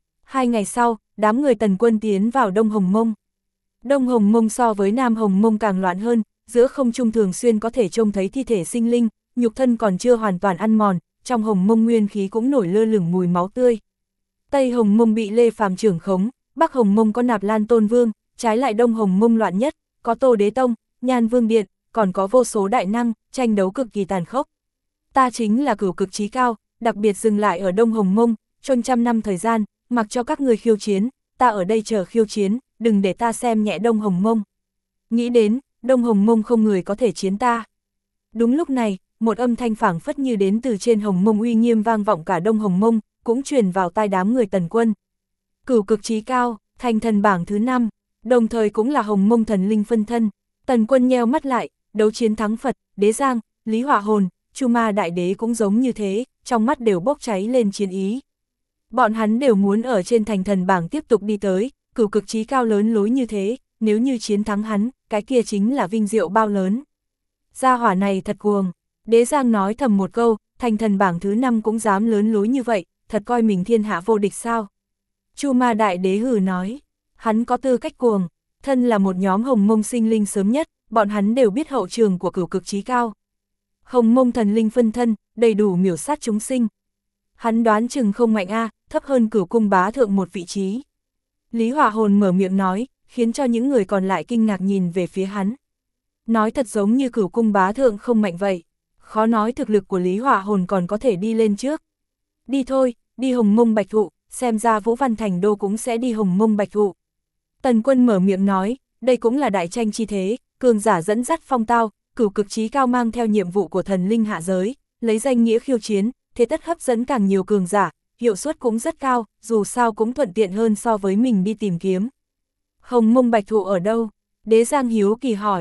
2 ngày sau, đám người Tần Quân tiến vào Đông Hồng Mông. Đông Hồng Mông so với Nam Hồng Mông càng loạn hơn, giữa không trung thường xuyên có thể trông thấy thi thể sinh linh, nhục thân còn chưa hoàn toàn ăn mòn, trong Hồng Mông nguyên khí cũng nổi lơ lửng mùi máu tươi. Tây Hồng Mông bị Lê Phàm trưởng khống, Bắc Hồng Mông có Nạp Lan Tôn Vương, trái lại Đông Hồng Mông loạn nhất, có Tô Đế Tông, Nhan Vương Điện, còn có vô số đại năng, tranh đấu cực kỳ tàn khốc. Ta chính là Cửu Cực Chí Cao, đặc biệt dừng lại ở Đông Hồng Mông, trong trăm năm thời gian, mặc cho các người khiêu chiến, ta ở đây chờ khiêu chiến, đừng để ta xem nhẹ Đông Hồng Mông. Nghĩ đến, Đông Hồng Mông không người có thể chiến ta. Đúng lúc này, một âm thanh phảng phất như đến từ trên Hồng Mông uy nghiêm vang vọng cả Đông Hồng Mông, cũng truyền vào tai đám người Tần Quân. Cửu Cực Chí Cao, thành thần bảng thứ 5, đồng thời cũng là Hồng Mông thần linh phân thân. Tần Quân nheo mắt lại, đấu chiến thắng Phật, Đế Giang, Lý Họa Hồn, Chu Ma Đại Đế cũng giống như thế, trong mắt đều bốc cháy lên chiến ý. Bọn hắn đều muốn ở trên thành thần bảng tiếp tục đi tới, Cửu Cực Chí Cao lớn lối như thế, nếu như chiến thắng hắn, cái kia chính là vinh diệu bao lớn. Gia hỏa này thật cuồng. Đế Giang nói thầm một câu, thành thần bảng thứ 5 cũng dám lớn lối như vậy, thật coi mình thiên hạ vô địch sao. Chu Ma Đại Đế hừ nói, hắn có tư cách cuồng, thân là một nhóm Hồng Mông sinh linh sớm nhất, bọn hắn đều biết hậu trường của Cửu Cực Chí Cao. Hồng Mông thần linh phân thân, đầy đủ miểu sát chúng sinh. Hắn đoán chừng không mạnh thấp hơn Cửu Cung Bá Thượng một vị trí. Lý Họa Hồn mở miệng nói, khiến cho những người còn lại kinh ngạc nhìn về phía hắn. Nói thật giống như Cửu Cung Bá Thượng không mạnh vậy. Khó nói thực lực của Lý Họa Hồn còn có thể đi lên trước. Đi thôi, đi Hồng Mông Bạch Thụ, xem ra Vũ Văn Thành Đô cũng sẽ đi Hồng Mông Bạch Thụ. Tần Quân mở miệng nói, đây cũng là đại tranh chi thế, cường giả dẫn dắt phong tao, Cửu Cực Chí Cao mang theo nhiệm vụ của thần linh hạ giới, lấy danh nghĩa khiêu chiến, thế tất hấp dẫn càng nhiều cường giả, hiệu suất cũng rất cao, dù sao cũng thuận tiện hơn so với mình đi tìm kiếm. Hồng Mông Bạch Thụ ở đâu? Đế Giang hiếu kỳ hỏi.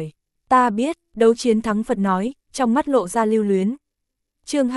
Ta biết, Đấu Chiến Thắng Phật nói, trong mắt lộ ra lưu luyến. Chương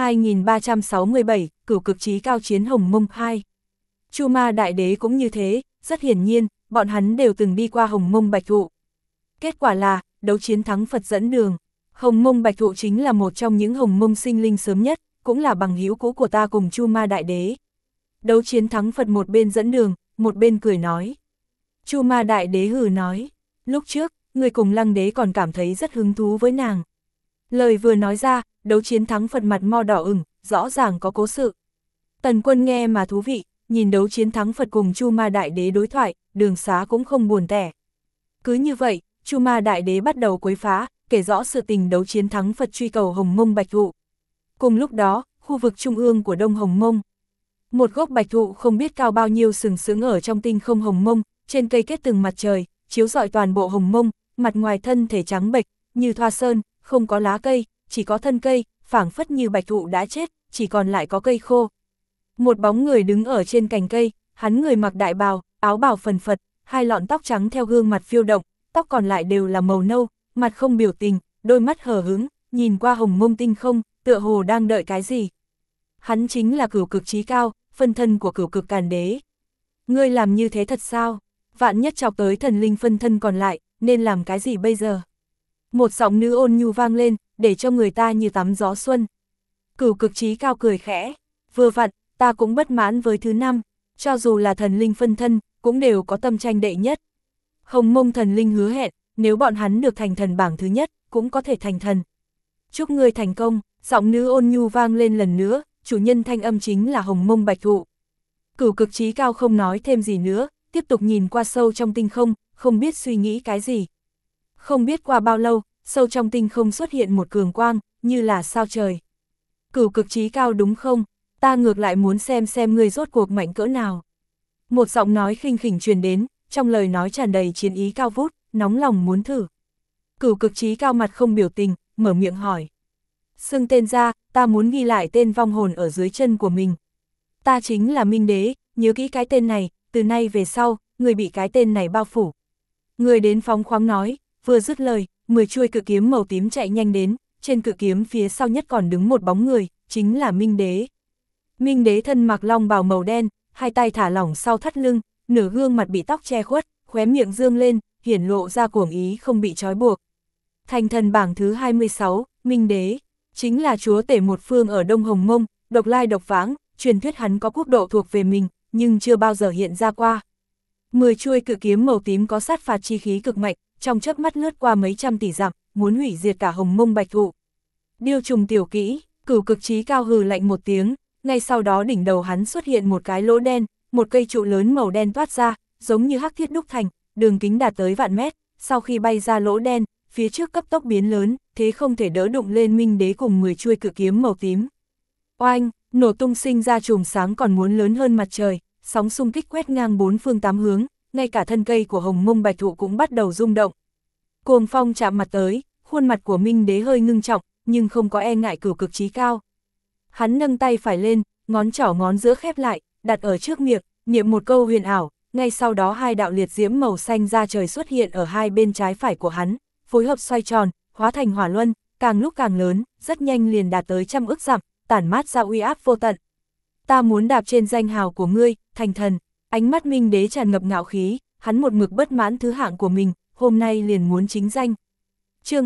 2367, Cửu Cực Chí Cao chiến Hồng Mông 2. Chu Ma Đại Đế cũng như thế, rất hiển nhiên, bọn hắn đều từng đi qua Hồng Mông Bạch Thụ. Kết quả là, Đấu Chiến Thắng Phật dẫn đường. Hồng Mông Bạch Thụ chính là một trong những Hồng Mông sinh linh sớm nhất, cũng là bằng hữu cũ của ta cùng Chu Ma Đại Đế. Đấu Chiến Thắng Phật một bên dẫn đường, một bên cười nói. Chu Ma Đại Đế hừ nói, lúc trước, người cùng Lăng Đế còn cảm thấy rất hứng thú với nàng. Lời vừa nói ra, Đấu Chiến Thắng Phật mặt mo đỏ ửng, rõ ràng có cố sự. Tần Quân nghe mà thú vị, nhìn Đấu Chiến Thắng Phật cùng Chu Ma Đại Đế đối thoại, Đường Xá cũng không buồn tẻ. Cứ như vậy, Chu Ma Đại Đế bắt đầu quấy phá, kể rõ sự tình Đấu Chiến Thắng Phật truy cầu Hồng Mông Bạch Thụ. Cùng lúc đó, khu vực trung ương của Đông Hồng Mông, một gốc bạch thụ không biết cao bao nhiêu sừng sững ở trong tinh không Hồng Mông, trên cây kết từng mặt trời, chiếu rọi toàn bộ Hồng Mông, mặt ngoài thân thể trắng bệch, như thoa sơn, không có lá cây, chỉ có thân cây, phảng phất như bạch thụ đã chết, chỉ còn lại có cây khô. Một bóng người đứng ở trên cành cây, hắn người mặc đại bào, áo bào phần phật, hai lọn tóc trắng theo gương mặt phiêu động, tóc còn lại đều là màu nâu, mặt không biểu tình, đôi mắt hờ hững, nhìn qua Hồng Mông tinh không, tựa hồ đang đợi cái gì. Hắn chính là Cửu Cực Chí Cao, phân thân của Cửu Cực Càn Đế. Ngươi làm như thế thật sao? Vạn nhất chọc tới thần linh phân thân còn lại, nên làm cái gì bây giờ? Một giọng nữ ôn nhu vang lên, để cho người ta như tắm gió xuân. Cửu Cực Chí Cao cười khẽ, vừa vặn, ta cũng bất mãn với thứ 5, cho dù là thần linh phân thân, cũng đều có tâm tranh đệ nhất. Hồng Mông thần linh hứa hẹn, nếu bọn hắn được thành thần bảng thứ nhất, cũng có thể thành thần. Chúc ngươi thành công, giọng nữ ôn nhu vang lên lần nữa, chủ nhân thanh âm chính là Hồng Mông Bạch Thụ. Cửu Cực Chí Cao không nói thêm gì nữa, tiếp tục nhìn qua sâu trong tinh không, không biết suy nghĩ cái gì. Không biết qua bao lâu, sâu trong tinh không xuất hiện một cường quang, như là sao trời. Cửu Cực Chí Cao đúng không? Ta ngược lại muốn xem ngươi rốt cuộc mạnh cỡ nào. Một giọng nói khinh khỉnh truyền đến, trong lời nói tràn đầy chiến ý cao vút, nóng lòng muốn thử. Cửu Cực Chí Cao mặt không biểu tình, mở miệng hỏi. Xưng tên ra, ta muốn ghi lại tên vong hồn ở dưới chân của mình. Ta chính là Minh Đế, nhớ kỹ cái tên này, từ nay về sau, người bị cái tên này bao phủ. Người đến phóng khoáng nói, vừa dứt lời, 10 chuôi cự kiếm màu tím chạy nhanh đến, trên cự kiếm phía sau nhất còn đứng một bóng người, chính là Minh Đế. Minh Đế thân mặc long bào màu đen, hai tay thả lỏng sau thắt lưng, nửa gương mặt bị tóc che khuất, khóe miệng dương lên, hiển lộ ra cuồng ý không bị trói buộc. Thành thần bảng thứ 26, Minh Đế, chính là chúa tể một phương ở Đông Hồng Mông, độc lai độc vãng, truyền thuyết hắn có quốc độ thuộc về mình, nhưng chưa bao giờ hiện ra qua. 10 chuôi cự kiếm màu tím có sát phạt chi khí cực mạnh, trong chớp mắt lướt qua mấy trăm tỷ dặm, muốn hủy diệt cả Hồng Mông Bạch Thụ. Điêu trùng tiểu kỹ, Cửu Cực Chí Cao hừ lạnh một tiếng, ngay sau đó đỉnh đầu hắn xuất hiện một cái lỗ đen, một cây trụ lớn màu đen toát ra, giống như hắc thiết đúc thành, đường kính đạt tới vạn mét, sau khi bay ra lỗ đen, phía trước cấp tốc biến lớn, thế không thể đỡ đụng lên Minh Đế cùng 10 chuôi cự kiếm màu tím. Oanh, nổ tung sinh ra chùm sáng còn muốn lớn hơn mặt trời, sóng xung kích quét ngang 4 phương 8 hướng, ngay cả thân cây của Hồng Mông Bạch Thụ cũng bắt đầu rung động. Cuồng phong chạm mặt tới, khuôn mặt của Minh Đế hơi ngưng trọng, nhưng không có e ngại Cửu Cực Chí Cao. Hắn nâng tay phải lên, ngón trỏ ngón giữa khép lại, đặt ở trước miệng, niệm một câu huyền ảo, ngay sau đó hai đạo liệt diễm màu xanh ra trời xuất hiện ở hai bên trái phải của hắn, phối hợp xoay tròn, hóa thành hỏa luân, càng lúc càng lớn, rất nhanh liền đạt tới 100 ức dặm, tản mát ra uy áp vô tận. Ta muốn đạp trên danh hào của ngươi, thành thần. Ánh mắt Minh Đế tràn ngập ngạo khí, hắn một mực bất mãn thứ hạng của mình, hôm nay liền muốn chính danh. Chương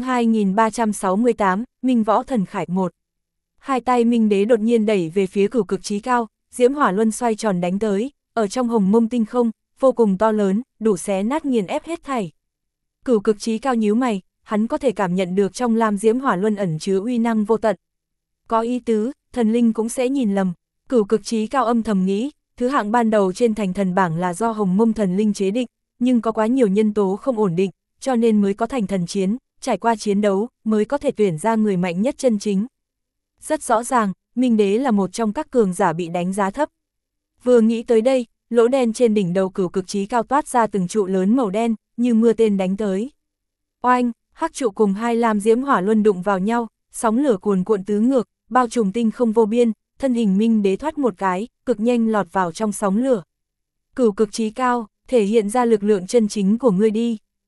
2368, Minh Võ Thần Khải 1. Hai tay Minh Đế đột nhiên đẩy về phía Cửu Cực Chí Cao, diễm hỏa luân xoay tròn đánh tới, ở trong Hồng Mông tinh không, vô cùng to lớn, đủ xé nát nghiền ép hết thảy. Cửu Cực Chí Cao nhíu mày, hắn có thể cảm nhận được trong lam diễm hỏa luân ẩn chứa uy năng vô tận. Có ý tứ, thần linh cũng sẽ nhìn lầm. Cửu Cực Chí Cao âm thầm nghĩ, thứ hạng ban đầu trên thành thần bảng là do Hồng Mông thần linh chế định, nhưng có quá nhiều nhân tố không ổn định, cho nên mới có thành thần chiến, trải qua chiến đấu, mới có thể tuyển ra người mạnh nhất chân chính. Rất rõ ràng, Minh Đế là một trong các cường giả bị đánh giá thấp. Vừa nghĩ tới đây, lỗ đen trên đỉnh đầu Cửu Cực Chí Cao toát ra từng trụ lớn màu đen, như mưa tên đánh tới. Oanh, hắc trụ cùng hai lam diễm hỏa luân đụng vào nhau, sóng lửa cuồn cuộn tứ ngược, bao trùm tinh không vô biên, thân hình Minh Đế thoát một cái, cực nhanh lọt vào trong sóng lửa. Cửu Cực Chí Cao, thể hiện ra lực lượng chân chính của ngươi đi.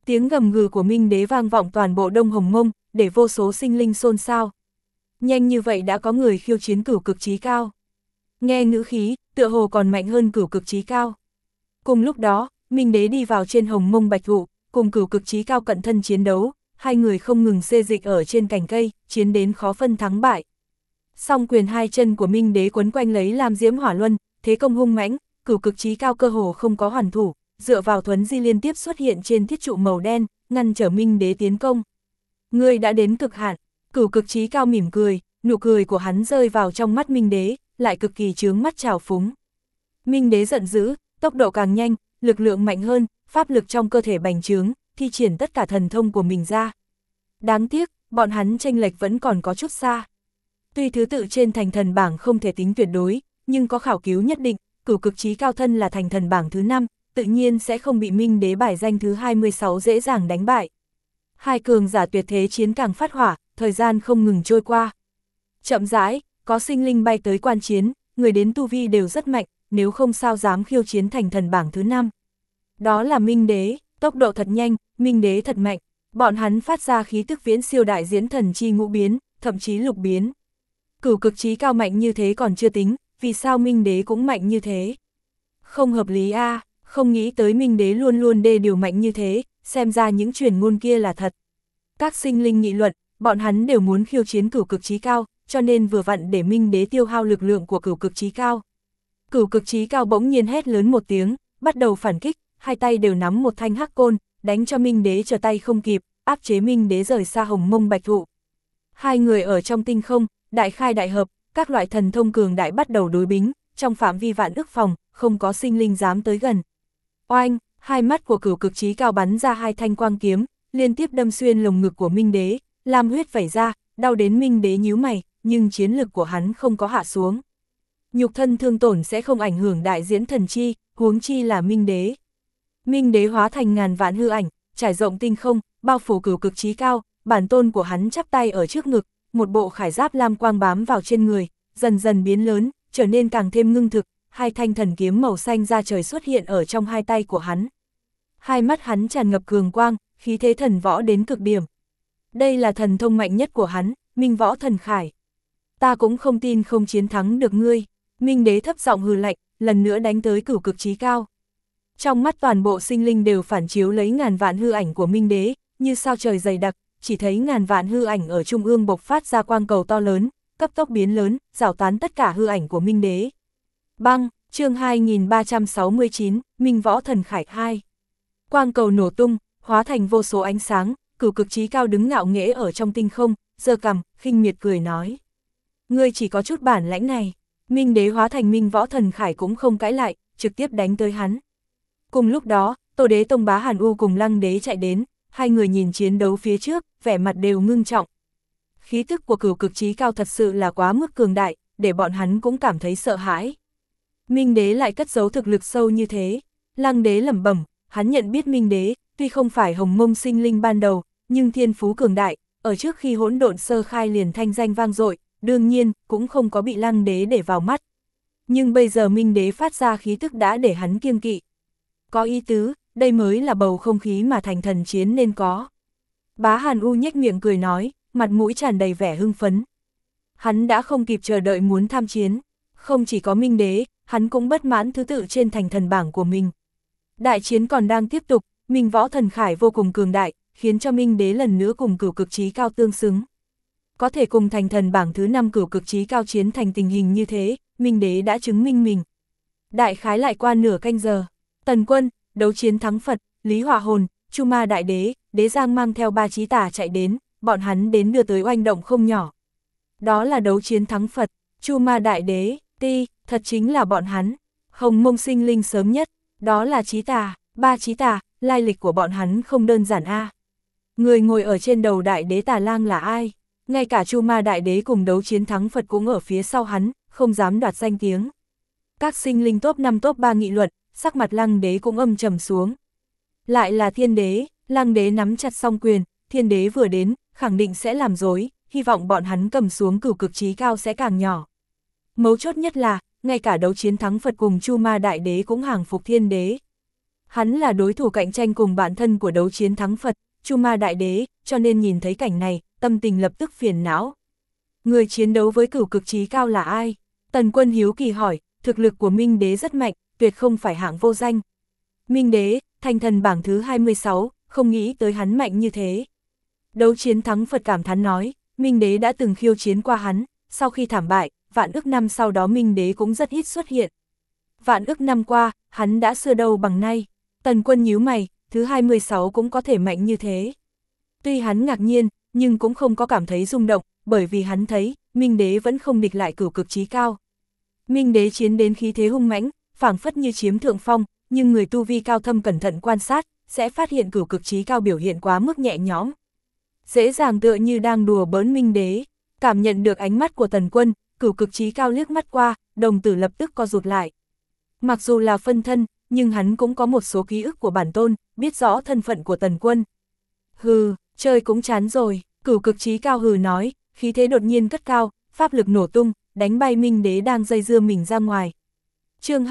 Tiếng gầm gừ của Minh Đế vang vọng toàn bộ Đông Hồng Mông, để vô số sinh linh xôn xao. Nhanh như vậy đã có người khiêu chiến cửu cực chí cao. Nghe ngữ khí, tựa hồ còn mạnh hơn cửu cực chí cao. Cùng lúc đó, Minh Đế đi vào trên Hồng Mông Bạch Thụ, cùng cửu cực chí cao cận thân chiến đấu, hai người không ngừng xê dịch ở trên cành cây, chiến đến khó phân thắng bại. Song quyền hai chân của Minh Đế quấn quanh lấy Lam Diễm Hỏa Luân, thế công hung mãnh, cửu cực chí cao cơ hồ không có hoàn thủ, dựa vào thuấn di liên tiếp xuất hiện trên thiết trụ màu đen, ngăn trở Minh Đế tiến công. Ngươi đã đến cực hạn, cửu cực chí cao mỉm cười, nụ cười của hắn rơi vào trong mắt Minh Đế, lại cực kỳ chướng mắt trào phúng. Minh Đế giận dữ, tốc độ càng nhanh, lực lượng mạnh hơn, pháp lực trong cơ thể bành trướng, thi triển tất cả thần thông của mình ra. Đáng tiếc, bọn hắn chênh lệch vẫn còn có chút xa. Tuy thứ tự trên thành thần bảng không thể tính tuyệt đối, nhưng có khảo cứu nhất định, cửu cực chí cao thân là thành thần bảng thứ 5, tự nhiên sẽ không bị Minh Đế bài danh thứ 26 dễ dàng đánh bại. Hai cường giả tuyệt thế chiến càng phát hỏa, thời gian không ngừng trôi qua. Chậm rãi, có sinh linh bay tới quan chiến, người đến tu vi đều rất mạnh, nếu không sao dám khiêu chiến thành thần bảng thứ 5. Đó là Minh Đế, tốc độ thật nhanh, Minh Đế thật mạnh, bọn hắn phát ra khí tức viễn siêu đại diễn thần chi ngũ biến, thậm chí lục biến. Cửu cực chí cao mạnh như thế còn chưa tính, vì sao Minh Đế cũng mạnh như thế? Không hợp lý a, không nghĩ tới Minh Đế luôn luôn đê điều mạnh như thế, xem ra những truyền ngôn kia là thật. Các sinh linh nghị luận, bọn hắn đều muốn khiêu chiến cửu cực chí cao, cho nên vừa vặn để Minh Đế tiêu hao lực lượng của cửu cực chí cao. Cửu cực chí cao bỗng nhiên hét lớn một tiếng, bắt đầu phản kích, hai tay đều nắm một thanh hắc côn, đánh cho Minh Đế trở tay không kịp, áp chế Minh Đế rời xa Hồng Mông Bạch Thụ. Hai người ở trong tinh không, đại khai đại hợp, các loại thần thông cường đại bắt đầu đối bính, trong phạm vi vạn ức phòng, không có sinh linh dám tới gần. Oanh, hai mắt của cửu cực chí cao bắn ra hai thanh quang kiếm, liên tiếp đâm xuyên lồng ngực của Minh Đế, lam huyết vẩy ra, đau đến Minh Đế nhíu mày, nhưng chiến lực của hắn không có hạ xuống. Nhục thân thương tổn sẽ không ảnh hưởng đại diễn thần chi, huống chi là Minh Đế. Minh Đế hóa thành ngàn vạn hư ảnh, trải rộng tinh không, bao phủ cửu cực chí cao, bản tôn của hắn chắp tay ở trước ngực, một bộ khải giáp lam quang bám vào trên người, dần dần biến lớn, trở nên càng thêm ngưng thực, hai thanh thần kiếm màu xanh ra trời xuất hiện ở trong hai tay của hắn. Hai mắt hắn tràn ngập cường quang, khí thế thần võ đến cực điểm. Đây là thần thông mạnh nhất của hắn, Minh Võ Thần Khải. Ta cũng không tin không chiến thắng được ngươi. Minh Đế thấp giọng hừ lạnh, lần nữa đánh tới cửu cực chí cao. Trong mắt toàn bộ sinh linh đều phản chiếu lấy ngàn vạn hư ảnh của Minh Đế, như sao trời dày đặc, chỉ thấy ngàn vạn hư ảnh ở trung ương bộc phát ra quang cầu to lớn, cấp tốc biến lớn, rào tán tất cả hư ảnh của Minh Đế. Băng, chương 2369, Minh Võ Thần Khải 2. Quang cầu nổ tung, hóa thành vô số ánh sáng, cửu cực chí cao đứng ngạo nghễ ở trong tinh không, giơ cằm, khinh miệt cười nói. Ngươi chỉ có chút bản lãnh này. Minh Đế hóa thành Minh Võ Thần Khải cũng không cãi lại, trực tiếp đánh tới hắn. Cùng lúc đó, Tổ Đế Tông Bá Hàn U cùng Lăng Đế chạy đến, hai người nhìn chiến đấu phía trước, vẻ mặt đều ngưng trọng. Khí tức của cửu cực chí cao thật sự là quá mức cường đại, để bọn hắn cũng cảm thấy sợ hãi. Minh Đế lại cất giấu thực lực sâu như thế. Lăng Đế lẩm bẩm, hắn nhận biết Minh Đế, tuy không phải Hồng Mông sinh linh ban đầu, nhưng thiên phú cường đại, ở trước khi hỗn độn sơ khai liền thanh danh vang dội, đương nhiên cũng không có bị Lăng Đế để vào mắt. Nhưng bây giờ Minh Đế phát ra khí tức đã để hắn kiêng kỵ. Có ý tứ, đây mới là bầu không khí mà thành thần chiến nên có. Bá Hàn U nhếch miệng cười nói, mặt mũi tràn đầy vẻ hưng phấn. Hắn đã không kịp chờ đợi muốn tham chiến. Không chỉ có Minh Đế, hắn cũng bất mãn thứ tự trên thành thần bảng của mình. Đại chiến còn đang tiếp tục, Minh Võ Thần Khải vô cùng cường đại, khiến cho Minh Đế lần nữa cùng cửu cực chí cao tương xứng. Có thể cùng thành thần bảng thứ 5 cửu cực chí cao chiến thành tình hình như thế, Minh Đế đã chứng minh mình. Đại khái lại qua nửa canh giờ, Tần Quân, Đấu Chiến Thắng Phật, Lý Hỏa Hồn, Chu Ma Đại Đế, Đế Giang mang theo 3 chí tả chạy đến, bọn hắn đến đưa tới oanh động không nhỏ. Đó là Đấu Chiến Thắng Phật, Chu Ma Đại Đế, thật chính là bọn hắn. Hồng Mông sinh linh sớm nhất, đó là chí tà, 3 chí tà, lai lịch của bọn hắn không đơn giản a. Người ngồi ở trên đầu Đại Đế Tà Lang là ai? Ngay cả Chu Ma Đại Đế cùng Đấu Chiến Thắng Phật cũng ở phía sau hắn, không dám đoạt danh tiếng. Các sinh linh top 5 top 3 nghị luận, sắc mặt Lăng Đế cũng âm trầm xuống. Lại là Thiên Đế, Lăng Đế nắm chặt song quyền, Thiên Đế vừa đến, khẳng định sẽ làm dối, hy vọng bọn hắn cầm xuống cửu cực chí cao sẽ càng nhỏ. Mấu chốt nhất là, ngay cả Đấu Chiến Thắng Phật cùng Chu Ma Đại Đế cũng hàng phục Thiên Đế. Hắn là đối thủ cạnh tranh cùng bạn thân của đấu chiến thắng Phật, Chu Ma Đại Đế, cho nên nhìn thấy cảnh này, tâm tình lập tức phiền não. Người chiến đấu với cửu cực chí cao là ai? Tần Quân hiếu kỳ hỏi, thực lực của Minh Đế rất mạnh, tuyệt không phải hạng vô danh. Minh Đế, thành thần bảng thứ 26, không nghĩ tới hắn mạnh như thế. Đấu chiến thắng Phật cảm thán nói, Minh Đế đã từng khiêu chiến qua hắn, sau khi thảm bại, vạn ức năm sau đó Minh Đế cũng rất ít xuất hiện. Vạn ức năm qua, hắn đã xưa đâu bằng nay. Tần Quân nhíu mày, thứ 26 cũng có thể mạnh như thế. Tuy hắn ngạc nhiên, nhưng cũng không có cảm thấy rung động, bởi vì hắn thấy, Minh Đế vẫn không địch lại cửu cực chí cao. Minh Đế chiến đến khí thế hung mãnh, phảng phất như chiếm thượng phong, nhưng người tu vi cao thâm cẩn thận quan sát, sẽ phát hiện cửu cực chí cao biểu hiện quá mức nhẹ nhõm. Dễ dàng tựa như đang đùa bỡn Minh Đế. Cảm nhận được ánh mắt của Tần Quân, cửu cực chí cao liếc mắt qua, đồng tử lập tức co rụt lại. Mặc dù là phân thân, nhưng hắn cũng có một số ký ức của bản tôn, biết rõ thân phận của Tần Quân. Hừ, chơi cũng chán rồi, cửu cực chí cao hừ nói, khí thế đột nhiên cất cao, pháp lực nổ tung, đánh bay Minh Đế đang dây dưa mình ra ngoài. Chương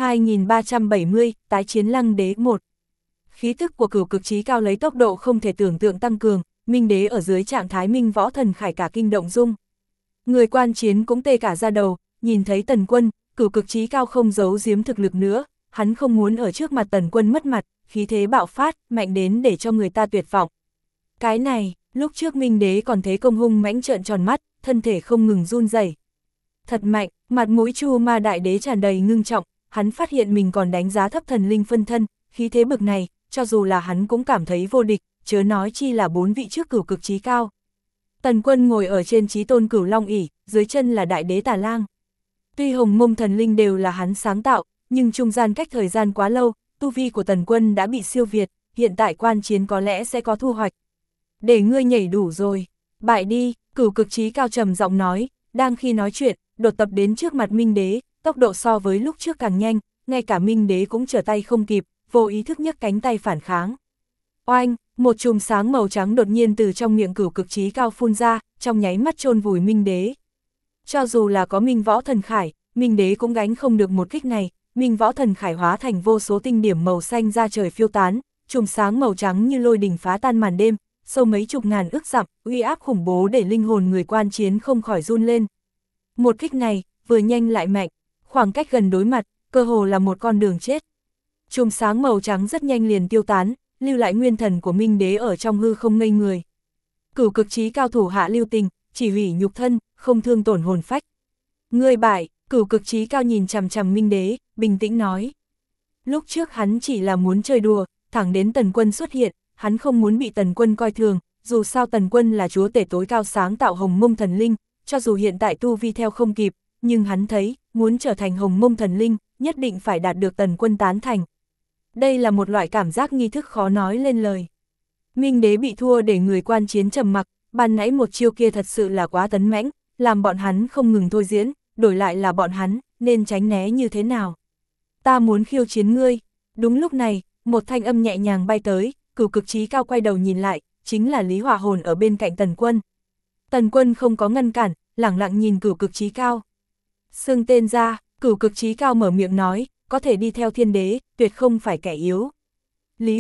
2370, tái chiến Lăng Đế 1. Khí tức của cửu cực chí cao lấy tốc độ không thể tưởng tượng tăng cường, Minh Đế ở dưới trạng thái Minh Võ Thần Khải cả kinh động dung. Người quan chiến cũng tê cả da đầu, nhìn thấy Tần Quân, cửu cực chí cao không giấu giếm thực lực nữa, hắn không muốn ở trước mặt Tần Quân mất mặt, khí thế bạo phát, mạnh đến để cho người ta tuyệt vọng. Cái này, lúc trước Minh Đế còn thấy công hung mãnh trợn tròn mắt, thân thể không ngừng run rẩy. Thật mạnh, mặt mũi Chu Ma Đại Đế tràn đầy ngưng trọng, hắn phát hiện mình còn đánh giá thấp thần linh phân thân, khí thế bực này, cho dù là hắn cũng cảm thấy vô địch, chớ nói chi là 4 vị trước cửu cực chí cao. Tần Quân ngồi ở trên chí tôn cửu long ỷ, dưới chân là Đại Đế Tà Lang. Tuy Hồng Mông thần linh đều là hắn sáng tạo, nhưng trung gian cách thời gian quá lâu, tu vi của Tần Quân đã bị siêu việt, hiện tại quan chiến có lẽ sẽ có thu hoạch. Để ngươi nhảy đủ rồi, bại đi, cửu cực chí cao trầm giọng nói, đang khi nói chuyện, đột tập đến trước mặt Minh Đế, tốc độ so với lúc trước càng nhanh, ngay cả Minh Đế cũng trở tay không kịp, vô ý thức nhấc cánh tay phản kháng. Oanh, một chùm sáng màu trắng đột nhiên từ trong miệng cửu cực chí cao phun ra, trong nháy mắt chôn vùi Minh Đế. Cho dù là có Minh Võ Thần Khải, Minh Đế cũng gánh không được một kích này, Minh Võ Thần Khải hóa thành vô số tinh điểm màu xanh ra trời phiêu tán, chùm sáng màu trắng như lôi đình phá tan màn đêm, sâu mấy chục ngàn ức dặm, uy áp khủng bố để linh hồn người quan chiến không khỏi run lên. Một kích này, vừa nhanh lại mạnh, khoảng cách gần đối mặt, cơ hồ là một con đường chết. Chùm sáng màu trắng rất nhanh liền tiêu tán, lưu lại nguyên thần của Minh Đế ở trong hư không ngây người. Cửu cực chí cao thủ hạ lưu tình, chỉ hủy nhục thân, không thương tổn hồn phách. Ngươi bại, cửu cực chí cao nhìn chằm chằm Minh Đế, bình tĩnh nói. Lúc trước hắn chỉ là muốn chơi đùa, thẳng đến Tần Quân xuất hiện, hắn không muốn bị Tần Quân coi thường, dù sao Tần Quân là chúa tể tối cao sáng tạo Hồng Mông thần linh, cho dù hiện tại tu vi theo không kịp, nhưng hắn thấy, muốn trở thành Hồng Mông thần linh, nhất định phải đạt được Tần Quân tán thành. Đây là một loại cảm giác nghi thức khó nói lên lời. Minh Đế bị thua để người quan chiến trầm mặc, ban nãy một chiêu kia thật sự là quá tấn mãnh, làm bọn hắn không ngừng thôi diễn, đổi lại là bọn hắn, nên tránh né như thế nào. Ta muốn khiêu chiến ngươi. Đúng lúc này, một thanh âm nhẹ nhàng bay tới, cửu cực chí cao quay đầu nhìn lại, chính là Lý Hỏa Hồn ở bên cạnh Tần Quân. Tần Quân không có ngăn cản, lẳng lặng nhìn cửu cực chí cao. Xưng tên ra, cửu cực chí cao mở miệng nói, có thể đi theo thiên đế, tuyệt không phải kẻ yếu. Lý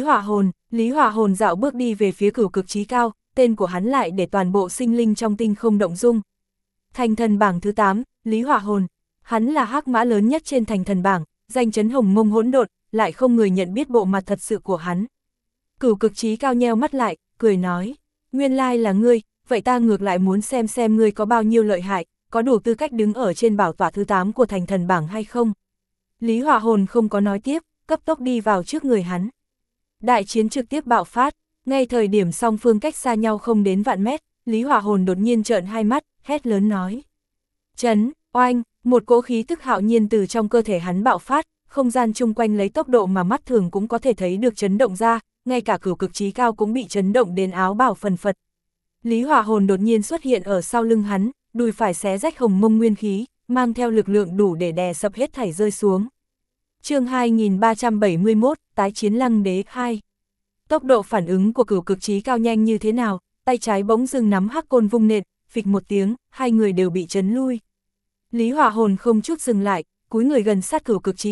Hỏa Hồn dạo bước đi về phía cửu cực chí cao, tên của hắn lại để toàn bộ sinh linh trong tinh không động dung. Thành thần bảng thứ 8, Lý Hỏa Hồn, hắn là hắc mã lớn nhất trên thành thần bảng, danh chấn Hồng Mông hỗn độn, lại không người nhận biết bộ mặt thật sự của hắn. Cửu cực chí cao nheo mắt lại, cười nói, nguyên lai là ngươi, vậy ta ngược lại muốn xem ngươi có bao nhiêu lợi hại, có đủ tư cách đứng ở trên bảo tọa thứ 8 của thành thần bảng hay không. Lý Hỏa Hồn không có nói tiếp, cấp tốc đi vào trước người hắn. Đại chiến trực tiếp bạo phát, ngay thời điểm song phương cách xa nhau không đến vạn mét, Lý Hỏa Hồn đột nhiên trợn hai mắt, hét lớn nói. Chấn, oanh, một cỗ khí tức hạo nhiên từ trong cơ thể hắn bạo phát, không gian chung quanh lấy tốc độ mà mắt thường cũng có thể thấy được chấn động ra, ngay cả cửu cực chí cao cũng bị chấn động đến áo bào phần phật. Lý Hỏa Hồn đột nhiên xuất hiện ở sau lưng hắn, đùi phải xé rách Hồng Mông nguyên khí, mang theo lực lượng đủ để đè sập hết thảy rơi xuống. Chương 2371, tái chiến Lăng Đế 2. Tốc độ phản ứng của cửu cực chí cao nhanh như thế nào, tay trái bỗng dưng nắm hắc côn vung nện, phịch một tiếng, hai người đều bị chấn lui. Lý Hỏa Hồn không chút dừng lại, cúi người gần sát cửu cực chí cao,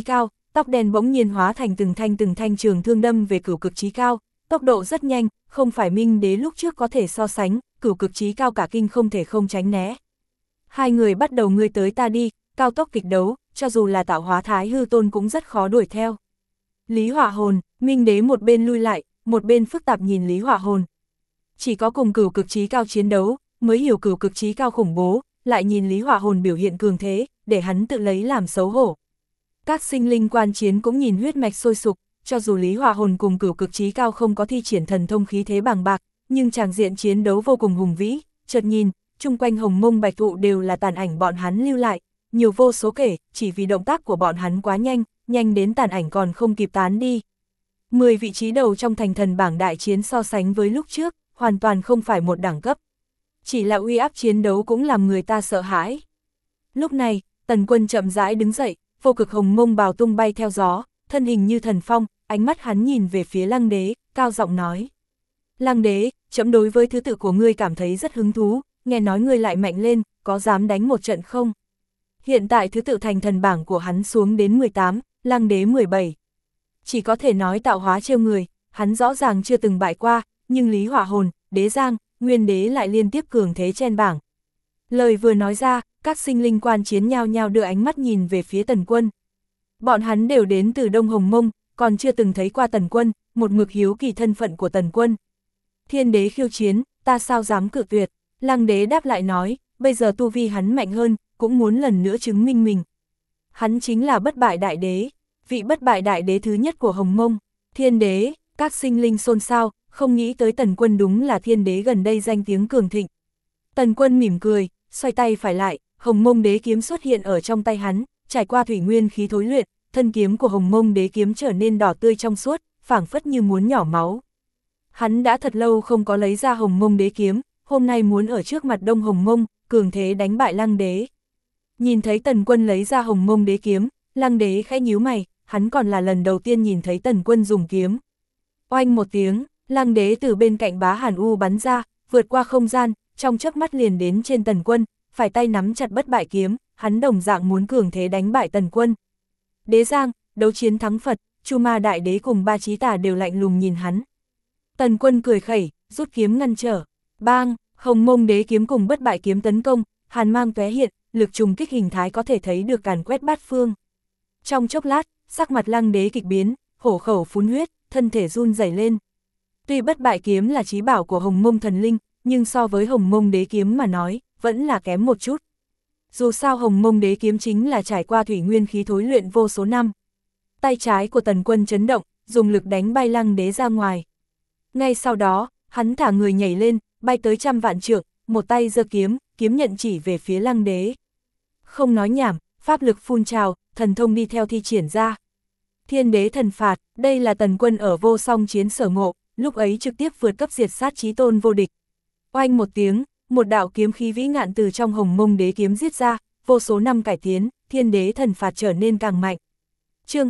tóc đen bỗng nhiên hóa thành từng thanh trường thương đâm về Cửu Cực Chí Cao, tốc độ rất nhanh, không phải Minh Đế lúc trước có thể so sánh, Cửu Cực Chí Cao cả kinh không thể không tránh né. Hai người bắt đầu ngươi tới ta đi, cao tốc kịch đấu, cho dù là tạo hóa Thái Hư Tôn cũng rất khó đuổi theo. Lý Hỏa Hồn, Minh Đế một bên lui lại, một bên phức tạp nhìn Lý Hỏa Hồn. Chỉ có cùng Cửu Cực Chí Cao chiến đấu, mới hiểu Cửu Cực Chí Cao khủng bố, lại nhìn Lý Hỏa Hồn biểu hiện cường thế, để hắn tự lấy làm xấu hổ. Các sinh linh quan chiến cũng nhìn huyết mạch sôi sục, cho dù Lý Hỏa Hồn cùng Cửu Cực Chí Cao không có thi triển thần thông khí thế bàng bạc, nhưng tràng diện chiến đấu vô cùng hùng vĩ, chợt nhìn, chung quanh hồng mông bạch thụ đều là tàn ảnh bọn hắn lưu lại, nhiều vô số kể, chỉ vì động tác của bọn hắn quá nhanh, nhanh đến tàn ảnh còn không kịp tán đi. 10 vị trí đầu trong thành thần bảng đại chiến so sánh với lúc trước, hoàn toàn không phải một đẳng cấp. Chỉ là uy áp chiến đấu cũng làm người ta sợ hãi. Lúc này, Tần Quân chậm rãi đứng dậy, vô cực hồng mông bào tung bay theo gió, thân hình như thần phong, ánh mắt hắn nhìn về phía Lăng Đế, cao giọng nói. Lăng Đế, trẫm đối với thứ tự của ngươi cảm thấy rất hứng thú, nghe nói ngươi lại mạnh lên, có dám đánh một trận không? Hiện tại thứ tự thành thần bảng của hắn xuống đến 18, Lăng Đế 17. Chỉ có thể nói tạo hóa trêu người, hắn rõ ràng chưa từng bại qua, nhưng Lý Hỏa Hồn, Đế Giang, Nguyên Đế lại liên tiếp cường thế trên bảng. Lời vừa nói ra, các sinh linh quan chiến nhao nhao đưa ánh mắt nhìn về phía Tần Quân. Bọn hắn đều đến từ Đông Hồng Mông, còn chưa từng thấy qua Tần Quân, một mực hiếu kỳ thân phận của Tần Quân. Thiên Đế khiêu chiến, ta sao dám cự tuyệt? Lăng Đế đáp lại nói, bây giờ tu vi hắn mạnh hơn, cũng muốn lần nữa chứng minh mình. Hắn chính là bất bại đại đế, vị bất bại đại đế thứ nhất của Hồng Mông. Thiên Đế, các sinh linh xôn xao, không nghĩ tới Tần Quân đúng là Thiên Đế gần đây danh tiếng cường thịnh. Tần Quân mỉm cười, xoay tay phải lại, Hồng Mông Đế kiếm xuất hiện ở trong tay hắn, trải qua thủy nguyên khí thối luyện, thân kiếm của Hồng Mông Đế kiếm trở nên đỏ tươi trong suốt, phảng phất như muốn nhỏ máu. Hắn đã thật lâu không có lấy ra Hồng Mông Đế kiếm, hôm nay muốn ở trước mặt Đông Hồng Mông, cường thế đánh bại Lăng Đế. Nhìn thấy Tần Quân lấy ra Hồng Mông Đế kiếm, Lăng Đế khẽ nhíu mày, hắn còn là lần đầu tiên nhìn thấy Tần Quân dùng kiếm. Oanh một tiếng, Lăng Đế từ bên cạnh Bá Hàn U bắn ra, vượt qua không gian, trong chớp mắt liền đến trên Tần Quân, phải tay nắm chặt bất bại kiếm, hắn đồng dạng muốn cường thế đánh bại Tần Quân. Đế Giang, đấu chiến thắng Phật, Chu Ma Đại Đế cùng ba chí tà đều lạnh lùng nhìn hắn. Tần Quân cười khẩy, rút kiếm ngăn trở. Bang, Hồng Mông Đế kiếm cùng bất bại kiếm tấn công, hàn mang tóe hiện, lực trùng kích hình thái có thể thấy được càn quét bát phương. Trong chốc lát, sắc mặt Lăng Đế kịch biến, hổ khẩu phun huyết, thân thể run rẩy lên. Tuy bất bại kiếm là chí bảo của Hồng Mông thần linh, nhưng so với Hồng Mông Đế kiếm mà nói, vẫn là kém một chút. Dù sao Hồng Mông Đế kiếm chính là trải qua thủy nguyên khí thối luyện vô số năm. Tay trái của Tần Quân chấn động, dùng lực đánh bay Lăng Đế ra ngoài. Ngay sau đó, hắn thả người nhảy lên, bay tới trăm vạn trượng, một tay giơ kiếm, kiếm nhận chỉ về phía Lăng Đế. Không nói nhảm, pháp lực phun trào, thần thông đi theo thi triển ra. Thiên Đế thần phạt, đây là Tần Quân ở vô song chiến sở ngộ, lúc ấy trực tiếp vượt cấp diệt sát chí tôn vô địch. Oanh một tiếng, một đạo kiếm khí vĩ ngạn từ trong Hồng Mông Đế kiếm giết ra, vô số năm cải tiến, Thiên Đế thần phạt trở nên càng mạnh. Chương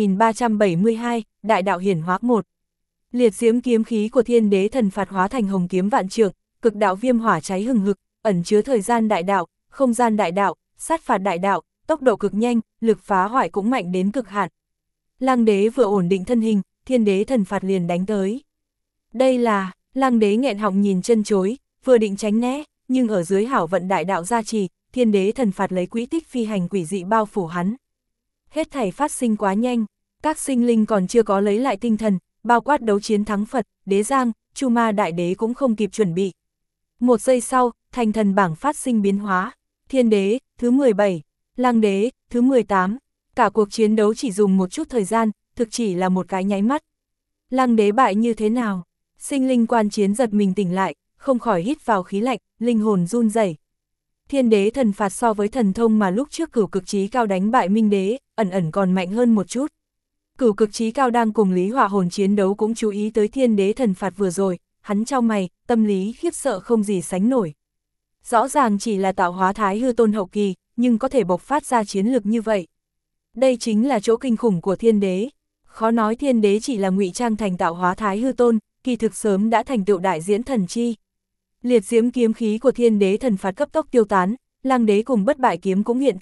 2372, Đại đạo hiển hóa 1. Liệt diễm kiếm khí của Thiên Đế thần phạt hóa thành hồng kiếm vạn trượng, cực đạo viêm hỏa cháy hừng hực, ẩn chứa thời gian đại đạo, không gian đại đạo, sát phạt đại đạo, tốc độ cực nhanh, lực phá hoại cũng mạnh đến cực hạn. Lăng Đế vừa ổn định thân hình, Thiên Đế thần phạt liền đánh tới. Đây là, Lăng Đế nghẹn họng nhìn chân chối, vừa định tránh né, nhưng ở dưới hảo vận đại đạo gia trì, Thiên Đế thần phạt lấy quỹ tích phi hành quỷ dị bao phủ hắn. Hết thảy phát sinh quá nhanh, các sinh linh còn chưa có lấy lại tinh thần, bao quát đấu chiến thắng Phật, Đế Giang, Chu Ma Đại Đế cũng không kịp chuẩn bị. Một giây sau, thành thần bảng phát sinh biến hóa, Thiên Đế, thứ 17, Lăng Đế, thứ 18, cả cuộc chiến đấu chỉ dùng một chút thời gian, thực chỉ là một cái nháy mắt. Lăng Đế bại như thế nào? Sinh linh quan chiến giật mình tỉnh lại, không khỏi hít vào khí lạnh, linh hồn run rẩy. Thiên Đế thần phạt so với thần thông mà lúc trước Cửu Cực Chí Cao đánh bại Minh Đế, ẩn ẩn còn mạnh hơn một chút. Cửu Cực Chí Cao đang cùng Lý Hỏa Hồn chiến đấu cũng chú ý tới Thiên Đế thần phạt vừa rồi, hắn chau mày, tâm lý khiếp sợ không gì sánh nổi. Rõ ràng chỉ là tạo hóa Thái Hư Tôn hậu kỳ, nhưng có thể bộc phát ra chiến lực như vậy. Đây chính là chỗ kinh khủng của Thiên Đế. Khó nói Thiên Đế chỉ là ngụy trang thành tạo hóa Thái Hư Tôn, kỳ thực sớm đã thành tựu đại diễn thần chi. Liệt diễm kiếm khí của Thiên Đế thần phạt cấp tốc tiêu tán, Lăng Đế cùng bất bại kiếm cũng hiện thân,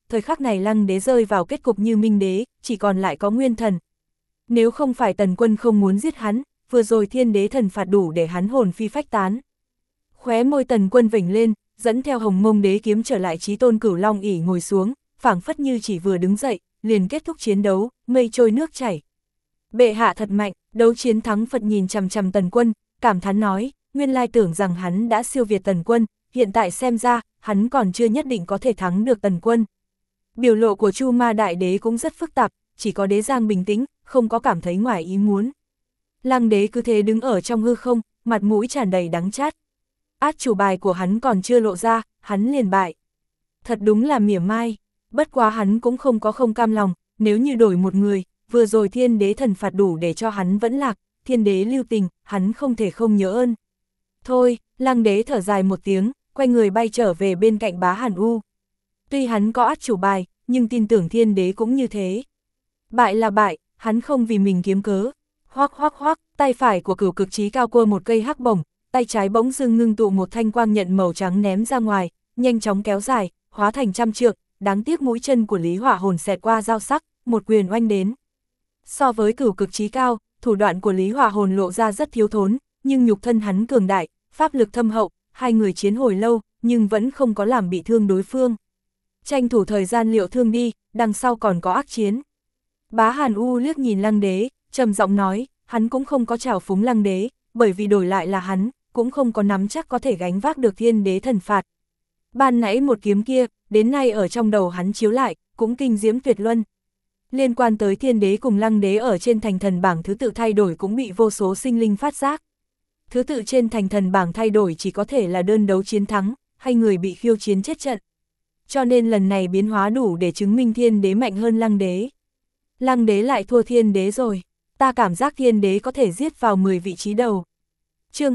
thời khắc này Lăng Đế rơi vào kết cục như Minh Đế, chỉ còn lại có Nguyên Thần. Nếu không phải Tần Quân không muốn giết hắn, vừa rồi Thiên Đế thần phạt đủ để hắn hồn phi phách tán. Khóe môi Tần Quân vểnh lên, dẫn theo Hồng Mông Đế kiếm trở lại Chí Tôn Cửu Long ỷ ngồi xuống, phảng phất như chỉ vừa đứng dậy, liền kết thúc chiến đấu, mây trôi nước chảy. Bệ hạ thật mạnh, đấu chiến thắng Phật nhìn chằm chằm Tần Quân, cảm thán nói, nguyên lai tưởng rằng hắn đã siêu việt Tần Quân, hiện tại xem ra, hắn còn chưa nhất định có thể thắng được Tần Quân. Biểu lộ của Chu Ma Đại Đế cũng rất phức tạp, chỉ có Đế Giang bình tĩnh, không có cảm thấy ngoài ý muốn. Lăng Đế cứ thế đứng ở trong hư không, mặt mũi tràn đầy đắng chát. Át chủ bài của hắn còn chưa lộ ra, hắn liền bại. Thật đúng là mỉa mai, bất quá hắn cũng không có không cam lòng, nếu như đổi một người, vừa rồi Thiên Đế thần phạt đủ để cho hắn vẫn lạc, Thiên Đế lưu tình, hắn không thể không nhớ ơn. Thôi, Lăng Đế thở dài một tiếng, quay người bay trở về bên cạnh Bá Hàn U. Tuy hắn có át chủ bài, nhưng tin tưởng Thiên Đế cũng như thế. Bại là bại, hắn không vì mình kiếm cớ. Hoắc hoắc hoắc, tay phải của Cửu Cực Chí Cao cua một cây hắc bổng, tay trái bỗng dưng ngưng tụ một thanh quang nhận màu trắng ném ra ngoài, nhanh chóng kéo dài, hóa thành trăm trượng, đáng tiếc mũi chân của Lý Hỏa Hồn xẹt qua dao sắc, một quyền oanh đến. So với Cửu Cực Chí Cao, thủ đoạn của Lý Hỏa Hồn lộ ra rất thiếu thốn, nhưng nhục thân hắn cường đại, pháp lực thâm hậu, hai người chiến hồi lâu, nhưng vẫn không có làm bị thương đối phương. Tranh thủ thời gian liệu thương đi, đằng sau còn có ác chiến. Bá Hàn U liếc nhìn Lăng Đế, trầm giọng nói, hắn cũng không có trào phúng Lăng Đế, bởi vì đổi lại là hắn, cũng không có nắm chắc có thể gánh vác được Thiên Đế thần phạt. Ban nãy một kiếm kia, đến nay ở trong đầu hắn chiếu lại, cũng kinh diễm tuyệt luân. Liên quan tới Thiên Đế cùng Lăng Đế ở trên thành thần bảng thứ tự thay đổi cũng bị vô số sinh linh phát giác. Thứ tự trên thành thần bảng thay đổi chỉ có thể là đơn đấu chiến thắng, hay người bị khiêu chiến chết trận. Cho nên lần này biến hóa đủ để chứng minh Thiên Đế mạnh hơn Lăng Đế. Lăng Đế lại thua Thiên Đế rồi, ta cảm giác Thiên Đế có thể giết vào 10 vị trí đầu. Chương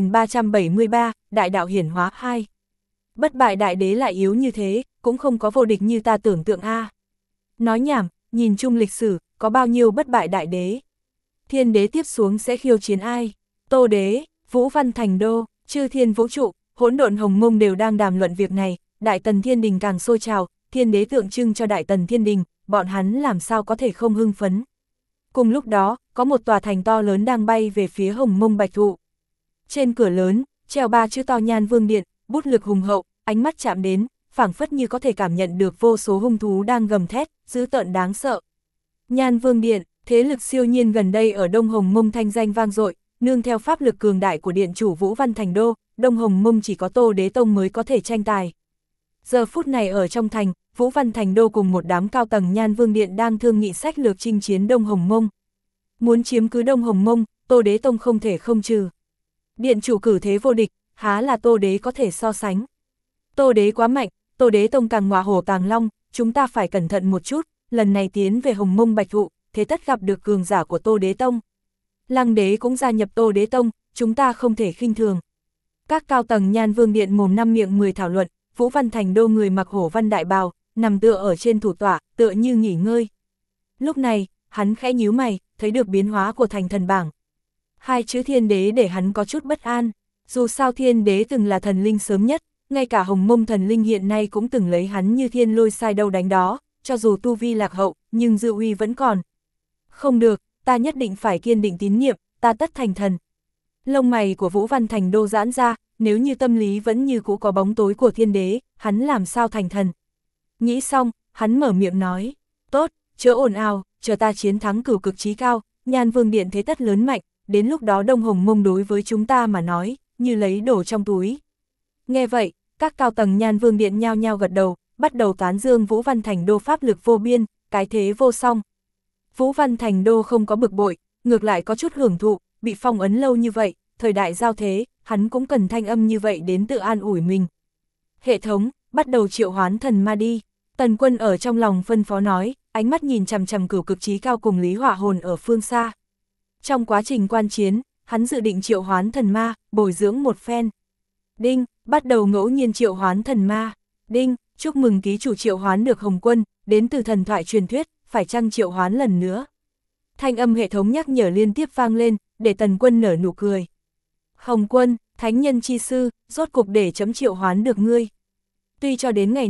2373, Đại đạo hiển hóa 2. Bất bại Đại Đế lại yếu như thế, cũng không có vô địch như ta tưởng tượng a. Nói nhảm, nhìn chung lịch sử, có bao nhiêu bất bại Đại Đế. Thiên Đế tiếp xuống sẽ khiêu chiến ai? Tô Đế, Vũ Văn Thành Đô, Chư Thiên Vũ Trụ, Hỗn Độn Hồng Mông đều đang đàm luận việc này, Đại Tần Thiên Đình càng sôi trào, Thiên Đế tượng trưng cho Đại Tần Thiên Đình, bọn hắn làm sao có thể không hưng phấn. Cùng lúc đó, có một tòa thành to lớn đang bay về phía Hồng Mông Bạch Thụ. Trên cửa lớn, treo 3 chữ to Nhan Vương Điện, bút lực hùng hậu, ánh mắt chạm đến, phảng phất như có thể cảm nhận được vô số hung thú đang gầm thét, dữ tợn đáng sợ. Nhan Vương Điện, thế lực siêu nhiên gần đây ở Đông Hồng Mông thanh danh vang dội, nương theo pháp lực cường đại của điện chủ Vũ Văn Thành Đô, Đông Hồng Mông chỉ có Tô Đế Tông mới có thể tranh tài. Giờ phút này ở trong thành, Vũ Văn Thành Đô cùng một đám cao tầng Nhan Vương Điện đang thương nghị sách lược chinh chiến Đông Hồng Mông. Muốn chiếm cứ Đông Hồng Mông, Tô Đế Tông không thể không trừ. Điện chủ cử thế vô địch, há là Tô Đế có thể so sánh. Tô Đế quá mạnh, Tô Đế Tông càng ngọa hổ càng long, chúng ta phải cẩn thận một chút, lần này tiến về Hồng Mông Bạch Thụ, thế tất gặp được cường giả của Tô Đế Tông. Lăng Đế cũng gia nhập Tô Đế Tông, chúng ta không thể khinh thường. Các cao tầng Nhan Vương Điện mồm năm miệng 10 thảo luận, Vũ Văn Thành Đô người mặc hổ văn đại bào, nằm tựa ở trên thủ tọa, tựa như nghỉ ngơi. Lúc này, hắn khẽ nhíu mày, thấy được biến hóa của thành thần bảng. Hai chữ Thiên Đế để hắn có chút bất an, dù sao Thiên Đế từng là thần linh sớm nhất, ngay cả Hồng Mông thần linh hiện nay cũng từng lấy hắn như thiên lôi sai đâu đánh đó, cho dù tu vi lạc hậu, nhưng dư uy vẫn còn. Không được, ta nhất định phải kiên định tín nhiệm, ta tất thành thần. Lông mày của Vũ Văn Thành Đô giãn ra, nếu như tâm lý vẫn như cũ có bóng tối của Thiên Đế, hắn làm sao thành thần. Nghĩ xong, hắn mở miệng nói, tốt, chớ ồn ào, chờ ta chiến thắng Cửu Cực Chí Cao, Nhan Vương Điện thế tất lớn mạnh, đến lúc đó Đông Hồng Mông đối với chúng ta mà nói, như lấy đồ trong túi. Nghe vậy, các cao tầng Nhan Vương Điện nhao nhao gật đầu, bắt đầu tán dương Vũ Văn Thành Đô pháp lực vô biên, cái thế vô song. Vũ Văn Thành Đô không có bực bội, ngược lại có chút hưởng thụ, bị phong ấn lâu như vậy, thời đại giao thế, hắn cũng cần thanh âm như vậy đến tự an ủi mình. Hệ thống, bắt đầu triệu hoán thần ma đi. Tần Quân ở trong lòng phân phó nói, ánh mắt nhìn chằm chằm Cửu Cực Chí Cao cùng Lý Hỏa Hồn ở phương xa. Trong quá trình quan chiến, hắn dự định triệu hoán thần ma, bồi dưỡng một phen. Đinh, bắt đầu ngẫu nhiên triệu hoán thần ma. Đinh, chúc mừng ký chủ triệu hoán được Hồng Quân, đến từ thần thoại truyền thuyết, phải chăng triệu hoán lần nữa. Thanh âm hệ thống nhắc nhở liên tiếp vang lên, để Tần Quân nở nụ cười. Hồng Quân, thánh nhân chi sư, rốt cục để chấm triệu hoán được ngươi. Tuy cho đến ngày nay,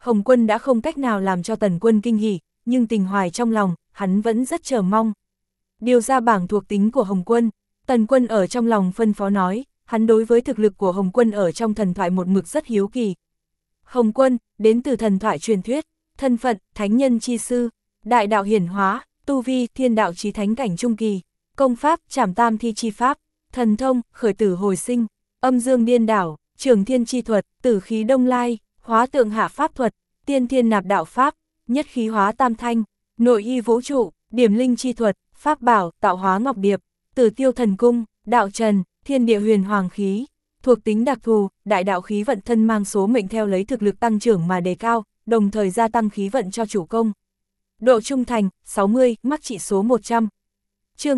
Hồng Quân đã không cách nào làm cho Tần Quân kinh hỉ, nhưng tình hoài trong lòng, hắn vẫn rất chờ mong. Điều ra bảng thuộc tính của Hồng Quân, Tần Quân ở trong lòng phân phó nói, hắn đối với thực lực của Hồng Quân ở trong thần thoại một mực rất hiếu kỳ. Hồng Quân, đến từ thần thoại truyền thuyết, thân phận, thánh nhân chi sư, đại đạo hiển hóa, tu vi, thiên đạo chí thánh cảnh trung kỳ, công pháp, trảm tam thi chi pháp, thần thông, khởi tử hồi sinh, âm dương điên đảo, trường thiên chi thuật, tử khí đông lai, hóa tượng hạ pháp thuật, tiên thiên nạp đạo pháp, nhất khí hóa tam thanh, nội y vũ trụ, điểm linh chi thuật, pháp bảo, tạo hóa ngọc điệp, tử tiêu thần cung, đạo trần, thiên địa huyền hoàng khí, thuộc tính đặc thù, đại đạo khí vận thân mang số mệnh theo lấy thực lực tăng trưởng mà đề cao, đồng thời gia tăng khí vận cho chủ công. Độ trung thành, 60, mắc trị số 100. Chương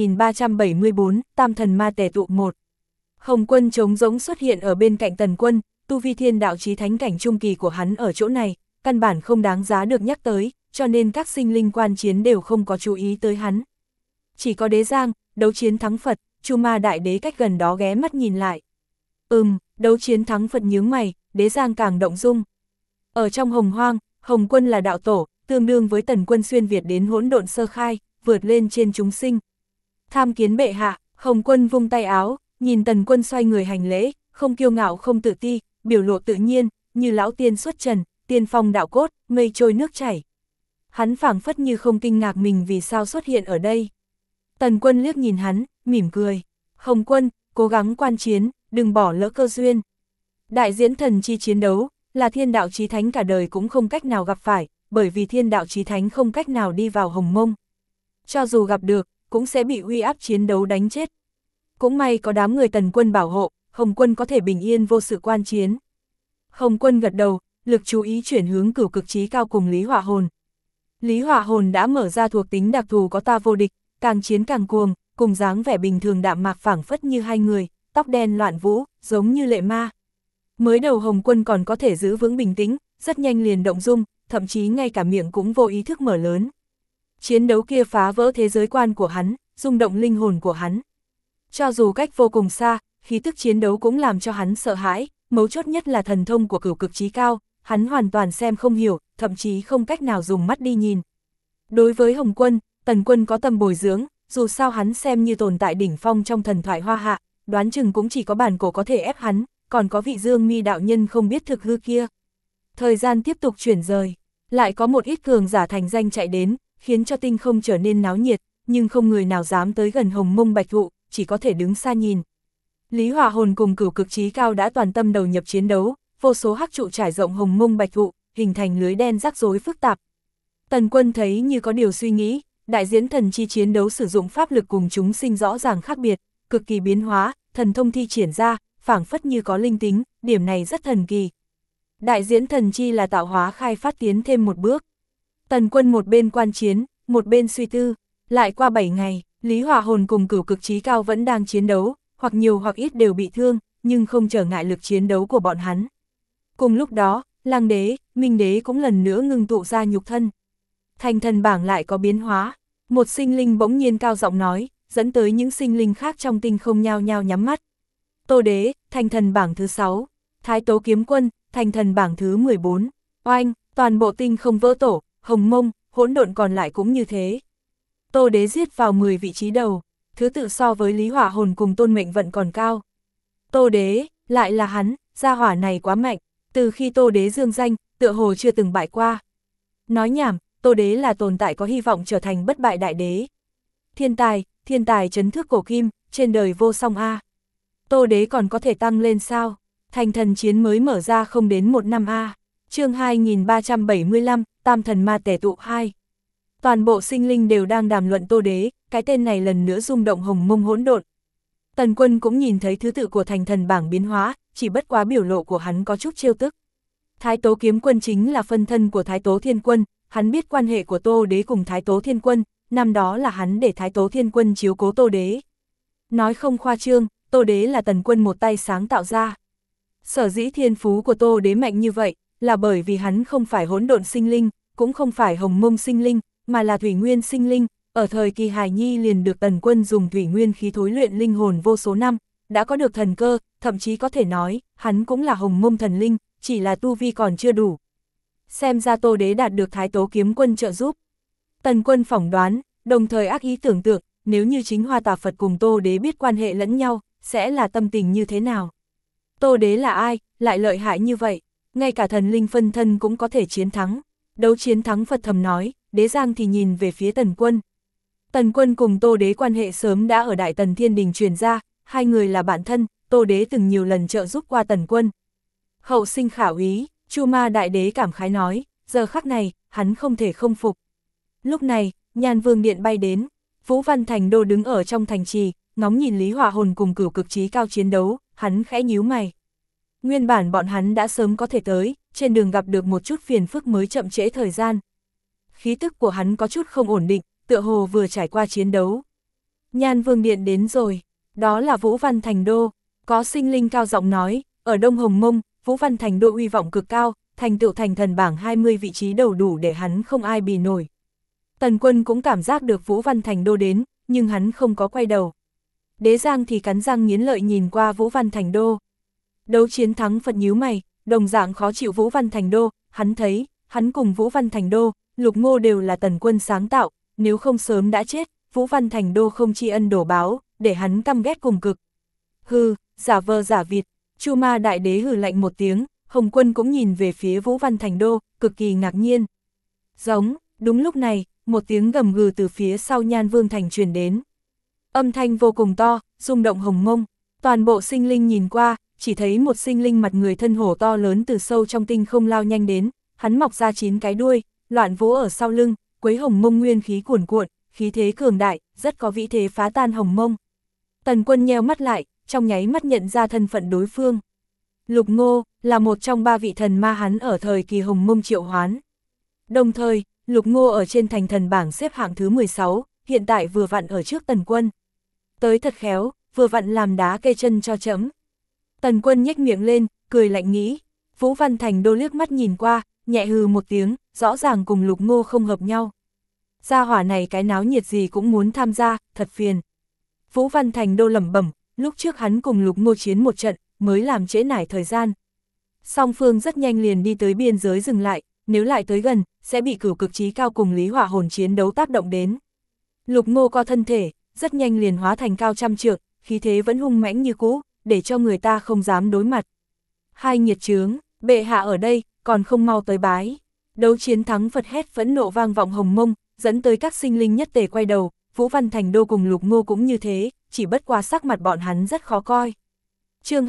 2374, Tam thần ma tề tụ 1. Hồng Quân trống rỗng xuất hiện ở bên cạnh Tần Quân, tu vi thiên đạo chí thánh cảnh trung kỳ của hắn ở chỗ này, căn bản không đáng giá được nhắc tới, cho nên các sinh linh quan chiến đều không có chú ý tới hắn. Chỉ có Đế Giang, đấu chiến thắng Phật, Chu Ma Đại Đế cách gần đó ghé mắt nhìn lại. Đấu chiến thắng Phật nhướng mày, Đế Giang càng động dung. Ở trong Hồng Hoang, Hồng Quân là đạo tổ, tương đương với Tần Quân xuyên Việt đến hỗn độn sơ khai, vượt lên trên chúng sinh. Tham kiến bệ hạ, Hồng Quân vung tay áo, nhìn Tần Quân xoay người hành lễ, không kiêu ngạo không tự ti, biểu lộ tự nhiên, như lão tiên xuất trần, tiên phong đạo cốt, mây trôi nước chảy. Hắn phảng phất như không kinh ngạc mình vì sao xuất hiện ở đây. Tần Quân liếc nhìn hắn, mỉm cười. Hồng Quân, cố gắng quan chiến, đừng bỏ lỡ cơ duyên. Đại diễn thần chi chiến đấu, là thiên đạo chí thánh cả đời cũng không cách nào gặp phải, bởi vì thiên đạo chí thánh không cách nào đi vào Hồng Mông. Cho dù gặp được, cũng sẽ bị uy áp chiến đấu đánh chết. Cũng may có đám người Tần Quân bảo hộ, Hồng Quân có thể bình yên vô sự quan chiến. Hồng Quân gật đầu, lực chú ý chuyển hướng Cửu Cực Chí Cao cùng Lý Hỏa Hồn. Lý Hỏa Hồn đã mở ra thuộc tính đặc thù có ta vô địch, càng chiến càng cuồng, cùng dáng vẻ bình thường đạm mạc phảng phất như hai người, tóc đen loạn vũ, giống như lệ ma. Mới đầu Hồng Quân còn có thể giữ vững bình tĩnh, rất nhanh liền động dung, thậm chí ngay cả miệng cũng vô ý thức mở lớn. Chiến đấu kia phá vỡ thế giới quan của hắn, rung động linh hồn của hắn. Cho dù cách vô cùng xa, khí tức chiến đấu cũng làm cho hắn sợ hãi, mấu chốt nhất là thần thông của Cửu Cực Chí Cao, hắn hoàn toàn xem không hiểu, thậm chí không cách nào dùng mắt đi nhìn. Đối với Hồng Quân, Tần Quân có tâm bồi dưỡng, dù sao hắn xem như tồn tại đỉnh phong trong thần thoại Hoa Hạ, đoán chừng cũng chỉ có bản cổ có thể ép hắn, còn có vị Dương Mi đạo nhân không biết thực hư kia. Thời gian tiếp tục chuyển rời, lại có một ít cường giả thành danh chạy đến, khiến cho tinh không trở nên náo nhiệt, nhưng không người nào dám tới gần Hồng Mông Bạch Thụ, chỉ có thể đứng xa nhìn. Lý Hỏa Hồn cùng Cửu Cực Chí Cao đã toàn tâm đầu nhập chiến đấu, vô số hắc trụ trải rộng Hồng Mông Bạch Thụ, hình thành lưới đen rắc rối phức tạp. Tần Quân thấy như có điều suy nghĩ, đại diễn thần chi chiến đấu sử dụng pháp lực cùng chúng sinh rõ ràng khác biệt, cực kỳ biến hóa, thần thông thi triển ra, phảng phất như có linh tính, điểm này rất thần kỳ. Đại diễn thần chi là tạo hóa khai phát tiến thêm một bước. Tần Quân một bên quan chiến, một bên suy tư, lại qua 7 ngày, Lý Hỏa Hồn cùng Cửu Cực Chí Cao vẫn đang chiến đấu, hoặc nhiều hoặc ít đều bị thương, nhưng không trở ngại lực chiến đấu của bọn hắn. Cùng lúc đó, Lăng Đế, Minh Đế cũng lần nữa ngưng tụ ra nhục thân. Thành thần bảng lại có biến hóa, một sinh linh bỗng nhiên cao giọng nói, dẫn tới những sinh linh khác trong tinh không nhao nhao nhắm mắt. Tô Đế, thành thần bảng thứ 6, Thái Tố Kiếm Quân, thành thần bảng thứ 14, oanh, toàn bộ tinh không vỡ tổ, Hồng Mông, hỗn độn còn lại cũng như thế. Tô Đế giết vào 10 vị trí đầu, thứ tự so với Lý Hỏa Hồn cùng Tôn Mệnh Vận còn cao. Tô Đế, lại là hắn, gia hỏa này quá mạnh, từ khi Tô Đế dương danh, tựa hồ chưa từng bại qua. Nói nhảm, Tô Đế là tồn tại có hy vọng trở thành bất bại đại đế. Thiên tài trấn thước cổ kim, trên đời vô song a. Tô Đế còn có thể tăng lên sao? Thành thần chiến mới mở ra không đến 1 năm a. Chương 2375, Tam thần ma tề tụ 2. Toàn bộ sinh linh đều đang đàm luận Tô Đế, cái tên này lần nữa rung động Hồng Mông hỗn độn. Tần Quân cũng nhìn thấy thứ tự của thành thần bảng biến hóa, chỉ bất quá biểu lộ của hắn có chút trêu tức. Thái Tố Kiếm Quân chính là phân thân của Thái Tố Thiên Quân, hắn biết quan hệ của Tô Đế cùng Thái Tố Thiên Quân, năm đó là hắn để Thái Tố Thiên Quân chiếu cố Tô Đế. Nói không khoa trương, Tô Đế là Tần Quân một tay sáng tạo ra. Sở dĩ thiên phú của Tô Đế mạnh như vậy, là bởi vì hắn không phải hỗn độn sinh linh, cũng không phải Hồng Mông sinh linh, mà là thủy nguyên sinh linh, ở thời kỳ hài nhi liền được Tần Quân dùng thủy nguyên khí thối luyện linh hồn vô số năm, đã có được thần cơ, thậm chí có thể nói, hắn cũng là Hồng Mông thần linh, chỉ là tu vi còn chưa đủ. Xem ra Tô Đế đạt được Thái Tố kiếm quân trợ giúp. Tần Quân phỏng đoán, đồng thời ác ý tưởng tượng, nếu như chính Hoa Tà Phật cùng Tô Đế biết quan hệ lẫn nhau, sẽ là tâm tình như thế nào. Tô Đế là ai, lại lợi hại như vậy, ngay cả thần linh phân thân cũng có thể chiến thắng. Đấu chiến thắng Phật thầm nói, Đế Giang thì nhìn về phía Tần Quân. Tần Quân cùng Tô Đế quan hệ sớm đã ở Đại Tần Thiên Đình truyền ra, hai người là bạn thân, Tô Đế từng nhiều lần trợ giúp qua Tần Quân. Hậu sinh khả úy, Chu Ma Đại Đế cảm khái nói, giờ khắc này, hắn không thể không phục. Lúc này, Nhan Vương Điện bay đến, Vũ Văn Thành Đô đứng ở trong thành trì, ngóng nhìn Lý Hỏa Hồn cùng Cửu Cực Chí Cao chiến đấu, hắn khẽ nhíu mày. Nguyên bản bọn hắn đã sớm có thể tới, trên đường gặp được một chút phiền phức mới chậm trễ thời gian. Khí tức của hắn có chút không ổn định, tựa hồ vừa trải qua chiến đấu. Nhan Vương Điện đến rồi, đó là Vũ Văn Thành Đô, có sinh linh cao giọng nói, ở Đông Hồng Mông, Vũ Văn Thành Đô uy vọng cực cao, thành tựu thành thần bảng 20 vị trí đầu đủ để hắn không ai bì nổi. Tần Quân cũng cảm giác được Vũ Văn Thành Đô đến, nhưng hắn không có quay đầu. Đế Giang thì cắn răng nghiến lợi nhìn qua Vũ Văn Thành Đô. Đấu chiến thắng Phật nhíu mày, đồng dạng khó chịu Vũ Văn Thành Đô, hắn thấy, hắn cùng Vũ Văn Thành Đô, Lục Ngô đều là Tần Quân sáng tạo, nếu không sớm đã chết, Vũ Văn Thành Đô không tri ân đổ báo, để hắn căm ghét cùng cực. Hừ, giả vờ giả vịt, Chu Ma Đại Đế hừ lạnh một tiếng, Hồng Quân cũng nhìn về phía Vũ Văn Thành Đô, cực kỳ ngạc nhiên. Giống, đúng lúc này, một tiếng gầm gừ từ phía sau Nhan Vương Thành truyền đến. Âm thanh vô cùng to, rung động Hồng Mông, toàn bộ sinh linh nhìn qua, chỉ thấy một sinh linh mặt người thân hổ to lớn từ sâu trong tinh không lao nhanh đến, hắn mọc ra 9 cái đuôi, loạn vũ ở sau lưng, quấy Hồng Mông nguyên khí cuồn cuộn, khí thế cường đại, rất có vĩ thế phá tan Hồng Mông. Tần Quân nheo mắt lại, trong nháy mắt nhận ra thân phận đối phương. Lục Ngô là một trong 3 vị thần ma hắn ở thời kỳ Hồng Mông triệu hoán. Đồng thời, Lục Ngô ở trên thành thần bảng xếp hạng thứ 16, hiện tại vừa vặn ở trước Tần Quân. Tới thật khéo, vừa vặn làm đá kê chân cho chấm. Tần Quân nhếch miệng lên, cười lạnh nghĩ. Vũ Văn Thành Đô liếc mắt nhìn qua, nhẹ hừ một tiếng, rõ ràng cùng Lục Ngô không hợp nhau. Gia hỏa này cái náo nhiệt gì cũng muốn tham gia, thật phiền. Vũ Văn Thành Đô lẩm bẩm, lúc trước hắn cùng Lục Ngô chiến một trận, mới làm trễ nải thời gian. Song phương rất nhanh liền đi tới biên giới dừng lại, nếu lại tới gần, sẽ bị Cửu Cực Chí Cao cùng Lý Hỏa Hồn chiến đấu tác động đến. Lục Ngô co thân thể, rất nhanh liền hóa thành cao trăm trượng, khí thế vẫn hung mãnh như cũ, để cho người ta không dám đối mặt. Hai nghiệt chướng, bệ hạ ở đây, còn không mau tới bái. Đấu chiến thắng Phật hét phẫn nộ vang vọng Hồng Mông, dẫn tới các sinh linh nhất tề quay đầu, Vũ Văn Thành Đô cùng Lục Ngô cũng như thế, chỉ bất qua sắc mặt bọn hắn rất khó coi. Chương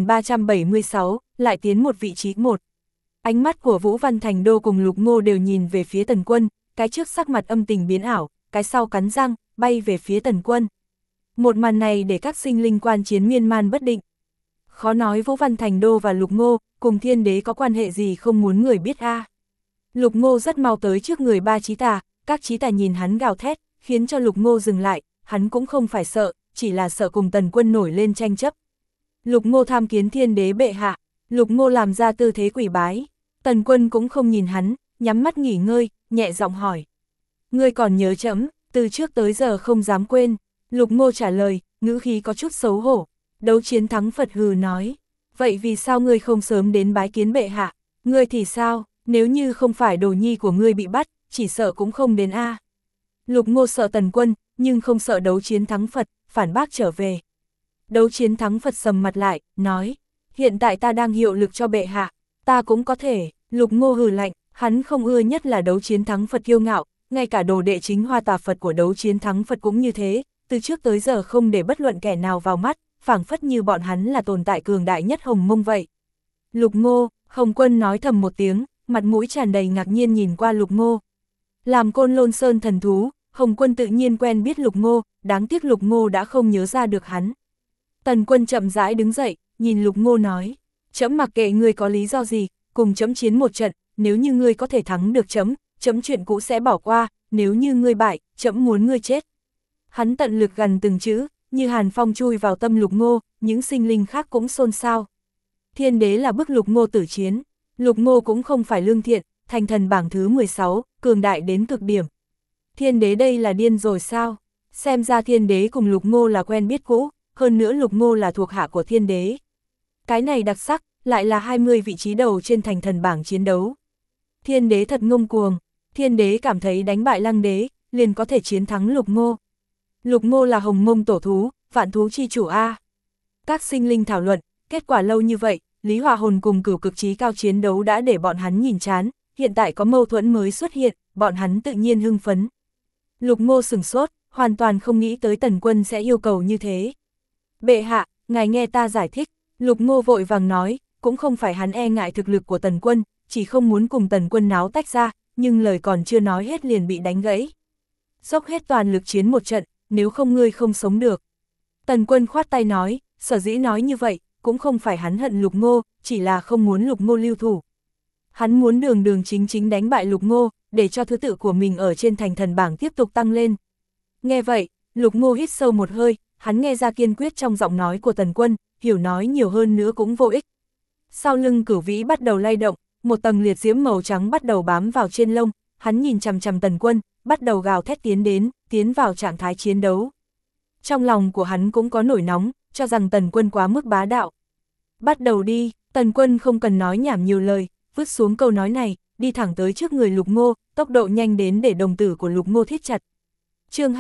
2376, lại tiến một vị trí một. Ánh mắt của Vũ Văn Thành Đô cùng Lục Ngô đều nhìn về phía Tần Quân, cái trước sắc mặt âm tình biến ảo, cái sau cắn răng, bay về phía Tần Quân. Một màn này để các sinh linh quan chiến miên man bất định. Khó nói Vũ Văn Thành Đô và Lục Ngô cùng Thiên Đế có quan hệ gì không muốn người biết a. Lục Ngô rất mau tới trước người 3 chí tà, các chí tà nhìn hắn gào thét, khiến cho Lục Ngô dừng lại, hắn cũng không phải sợ, chỉ là sợ cùng Tần Quân nổi lên tranh chấp. Lục Ngô tham kiến Thiên Đế bệ hạ, Lục Ngô làm ra tư thế quỳ bái, Tần Quân cũng không nhìn hắn, nhắm mắt nghỉ ngơi, nhẹ giọng hỏi. Ngươi còn nhớ trẫm, từ trước tới giờ không dám quên. Lục Ngô trả lời, ngữ khí có chút xấu hổ. Đấu chiến thắng Phật hừ nói, vậy vì sao ngươi không sớm đến bái kiến bệ hạ? Ngươi thì sao, nếu như không phải đồ nhi của ngươi bị bắt, chỉ sợ cũng không đến a. Lục Ngô sợ Tần Quân, nhưng không sợ đấu chiến thắng Phật, phản bác trở về. Đấu chiến thắng Phật sầm mặt lại, nói, hiện tại ta đang hiệu lực cho bệ hạ, ta cũng có thể. Lục Ngô hừ lạnh, hắn không ưa nhất là đấu chiến thắng Phật kiêu ngạo, ngay cả đồ đệ chính Hoa Tà Phật của đấu chiến thắng Phật cũng như thế, từ trước tới giờ không để bất luận kẻ nào vào mắt, phảng phất như bọn hắn là tồn tại cường đại nhất Hồng Mông vậy. Lục Ngô, Hồng Quân nói thầm một tiếng, mặt mũi tràn đầy ngạc nhiên nhìn qua Lục Ngô. Làm Côn Lôn Sơn thần thú, Hồng Quân tự nhiên quen biết Lục Ngô, đáng tiếc Lục Ngô đã không nhớ ra được hắn. Tần Quân chậm rãi đứng dậy, nhìn Lục Ngô nói, trẫm mặc kệ ngươi có lý do gì, cùng trẫm chiến một trận, nếu như ngươi có thể thắng được trẫm, trẫm chuyện cũ sẽ bỏ qua, nếu như ngươi bại, trẫm muốn ngươi chết. Hắn tận lực gần từng chữ, như hàn phong chui vào tâm Lục Ngô, những sinh linh khác cũng xôn xao. Thiên Đế là bức Lục Ngô tử chiến, Lục Ngô cũng không phải lương thiện, thành thần bảng thứ 16, cường đại đến cực điểm. Thiên Đế đây là điên rồi sao? Xem ra Thiên Đế cùng Lục Ngô là quen biết cũ, hơn nữa Lục Ngô là thuộc hạ của Thiên Đế. Cái này đặc sắc, lại là 20 vị trí đầu trên thành thần bảng chiến đấu. Thiên đế thật ngông cuồng, thiên đế cảm thấy đánh bại lăng đế, liền có thể chiến thắng Lục Ngô. Lục Ngô là Hồng Mông tổ thú, vạn thú chi chủ A. Các sinh linh thảo luận, kết quả lâu như vậy, Lý Hỏa Hồn cùng Cửu Cực Chí Cao chiến đấu đã để bọn hắn nhìn chán, hiện tại có mâu thuẫn mới xuất hiện, bọn hắn tự nhiên hưng phấn. Lục Ngô sửng sốt, hoàn toàn không nghĩ tới Tần Quân sẽ yêu cầu như thế. Bệ hạ, ngài nghe ta giải thích, Lục Ngô vội vàng nói, cũng không phải hắn e ngại thực lực của Tần Quân, chỉ không muốn cùng Tần Quân náo tách ra, nhưng lời còn chưa nói hết liền bị đánh gãy. Dốc hết toàn lực chiến một trận, nếu không ngươi không sống được. Tần Quân khoát tay nói, sở dĩ nói như vậy, cũng không phải hắn hận Lục Ngô, chỉ là không muốn Lục Ngô lưu thủ. Hắn muốn đường đường chính chính đánh bại Lục Ngô, để cho thứ tự của mình ở trên thành thần bảng tiếp tục tăng lên. Nghe vậy, Lục Ngô hít sâu một hơi, hắn nghe ra kiên quyết trong giọng nói của Tần Quân, hiểu nói nhiều hơn nữa cũng vô ích. Sau lưng Cửu Vĩ bắt đầu lay động, một tầng liệt diễm màu trắng bắt đầu bám vào trên lông, hắn nhìn chằm chằm Tần Quân, bắt đầu gào thét tiến vào trạng thái chiến đấu. Trong lòng của hắn cũng có nổi nóng, cho rằng Tần Quân quá mức bá đạo. Bắt đầu đi, Tần Quân không cần nói nhảm nhiều lời, vứt xuống câu nói này, đi thẳng tới trước người Lục Ngô, tốc độ nhanh đến để đồng tử của Lục Ngô thít chặt. Chương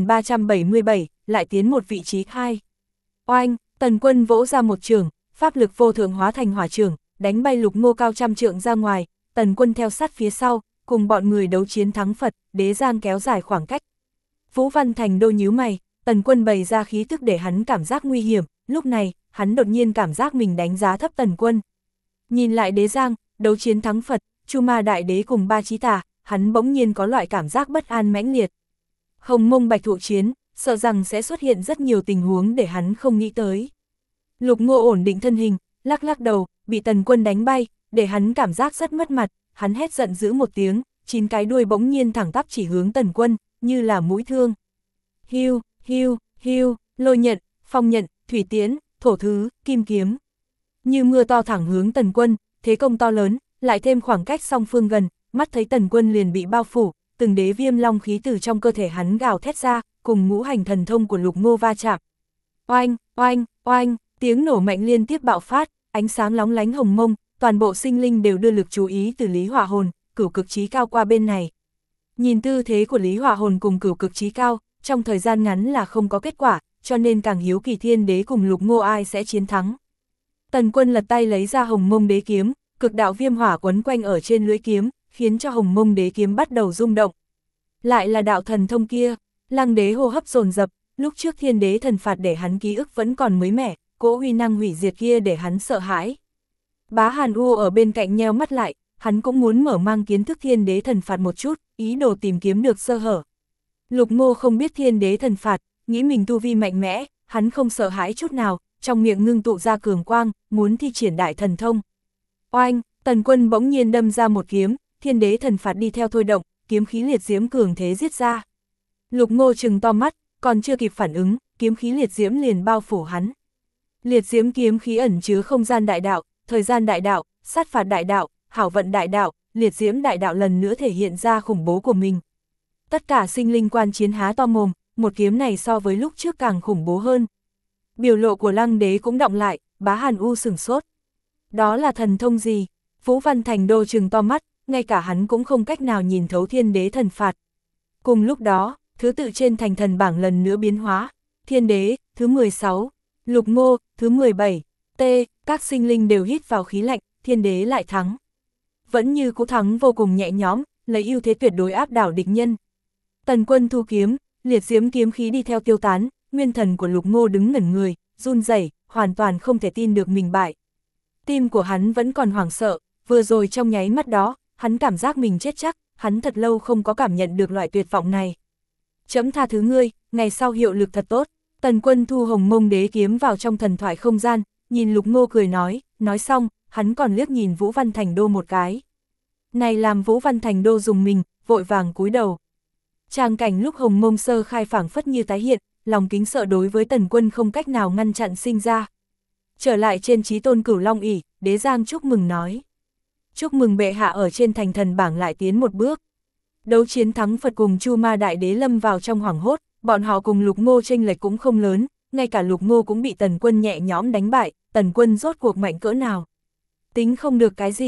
2377, lại tiến một vị trí 2. Oanh, Tần Quân vỗ ra một trường, pháp lực vô thượng hóa thành hỏa trường, đánh bay Lục Ngô cao trăm trượng ra ngoài, Tần Quân theo sát phía sau, cùng bọn người đấu chiến thắng Phật, Đế Giang kéo dài khoảng cách. Vũ Văn Thành Đô nhíu mày, Tần Quân bày ra khí tức để hắn cảm giác nguy hiểm, lúc này, hắn đột nhiên cảm giác mình đánh giá thấp Tần Quân. Nhìn lại Đế Giang, đấu chiến thắng Phật, Chu Ma Đại Đế cùng Ba Chí Tà, hắn bỗng nhiên có loại cảm giác bất an mãnh liệt. Hồng Mông Bạch Thụ chiến, sợ rằng sẽ xuất hiện rất nhiều tình huống để hắn không nghĩ tới. Lục Ngô ổn định thân hình, lắc lắc đầu, bị Tần Quân đánh bay, để hắn cảm giác rất mất mặt, hắn hét giận dữ một tiếng, 9 cái đuôi bỗng nhiên thẳng tắp chỉ hướng Tần Quân, như là mũi thương. Hiu, hiu, hiu, lôi nhận, phong nhận, thủy tiễn, thổ thứ, kim kiếm. Như mưa to thẳng hướng Tần Quân, thế công to lớn, lại thêm khoảng cách song phương gần, mắt thấy Tần Quân liền bị bao phủ, từng đế viêm long khí từ trong cơ thể hắn gào thét ra, cùng ngũ hành thần thông của Lục Ngô va chạm. Oanh, oanh, oanh, tiếng nổ mạnh liên tiếp bạo phát, ánh sáng lóng lánh hồng mông, toàn bộ sinh linh đều đưa lực chú ý từ Lý Hỏa Hồn, Cửu Cực Chí Cao qua bên này. Nhìn tư thế của Lý Hỏa Hồn cùng Cửu Cực Chí Cao, trong thời gian ngắn là không có kết quả, cho nên càng hiếu kỳ thiên đế cùng Lục Ngô ai sẽ chiến thắng. Tần Quân lật tay lấy ra Hồng Mông Đế kiếm, cực đạo viêm hỏa quấn quanh ở trên lưỡi kiếm, khiến cho Hồng Mông Đế kiếm bắt đầu rung động. Lại là đạo thần thông kia, Lăng Đế hô hấp dồn dập, lúc trước thiên đế thần phạt để hắn ký ức vẫn còn mới mẻ, cỗ uy năng hủy diệt kia để hắn sợ hãi. Bá Hàn U ở bên cạnh nheo mắt lại, hắn cũng muốn mở mang kiến thức thiên đế thần phạt một chút, ý đồ tìm kiếm được sơ hở. Lục Ngô không biết thiên đế thần phạt, nghĩ mình tu vi mạnh mẽ, hắn không sợ hãi chút nào, trong miệng ngưng tụ ra cường quang, muốn thi triển đại thần thông. Oanh, Tần Quân bỗng nhiên đâm ra một kiếm, thiên đế thần phạt đi theo thôi động, kiếm khí liệt diễm cường thế giết ra. Lục Ngô trừng to mắt, còn chưa kịp phản ứng, kiếm khí liệt diễm liền bao phủ hắn. Liệt diễm kiếm khí ẩn chứa không gian đại đạo, thời gian đại đạo, sát phạt đại đạo, hảo vận đại đạo, liệt diễm đại đạo lần nữa thể hiện ra khủng bố của mình. Tất cả sinh linh quan chiến há to mồm, một kiếm này so với lúc trước càng khủng bố hơn. Biểu lộ của Lăng Đế cũng động lại, Bá Hàn U sửng sốt. Đó là thần thông gì? Vũ Văn Thành Đô trừng to mắt, ngay cả hắn cũng không cách nào nhìn thấu thiên đế thần phạt. Cùng lúc đó, thứ tự trên thành thần bảng lần nữa biến hóa. Thiên đế, thứ 16, Lục Ngô, thứ 17, T, các sinh linh đều hít vào khí lạnh, thiên đế lại thắng. Vẫn như cú thắng vô cùng nhẹ nhõm, lấy ưu thế tuyệt đối áp đảo địch nhân. Tần Quân thu kiếm, liệt diễm kiếm khí đi theo tiêu tán, nguyên thần của Lục Ngô đứng ngẩn người, run rẩy, hoàn toàn không thể tin được mình bại. Tim của hắn vẫn còn hoảng sợ, vừa rồi trong nháy mắt đó, hắn cảm giác mình chết chắc, hắn thật lâu không có cảm nhận được loại tuyệt vọng này. Chấm tha thứ ngươi, ngày sau hiệu lực thật tốt. Tần Quân thu Hồng Mông Đế kiếm vào trong thần thoại không gian, nhìn Lục Ngô cười nói xong, hắn còn liếc nhìn Vũ Văn Thành Đô một cái. Này làm Vũ Văn Thành Đô dùng mình, vội vàng cúi đầu. Tràng cảnh lúc Hồng Mông sơ khai phảng phất như tái hiện, lòng kính sợ đối với Tần Quân không cách nào ngăn chặn sinh ra. Trở lại trên Chí Tôn Cửu Long ỷ, Đế Giang chúc mừng nói. Chúc mừng bệ hạ ở trên thành thần bảng lại tiến một bước. Đấu chiến thắng Phật cùng Chu Ma Đại Đế lâm vào trong hoảng hốt, bọn họ cùng Lục Ngô chênh lệch cũng không lớn, ngay cả Lục Ngô cũng bị Tần Quân nhẹ nhõm đánh bại, Tần Quân rốt cuộc mạnh cỡ nào. Tính không được cái gì,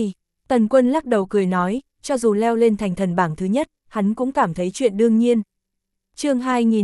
Tần Quân lắc đầu cười nói, cho dù leo lên thành thần bảng thứ nhất, hắn cũng cảm thấy chuyện đương nhiên. Chương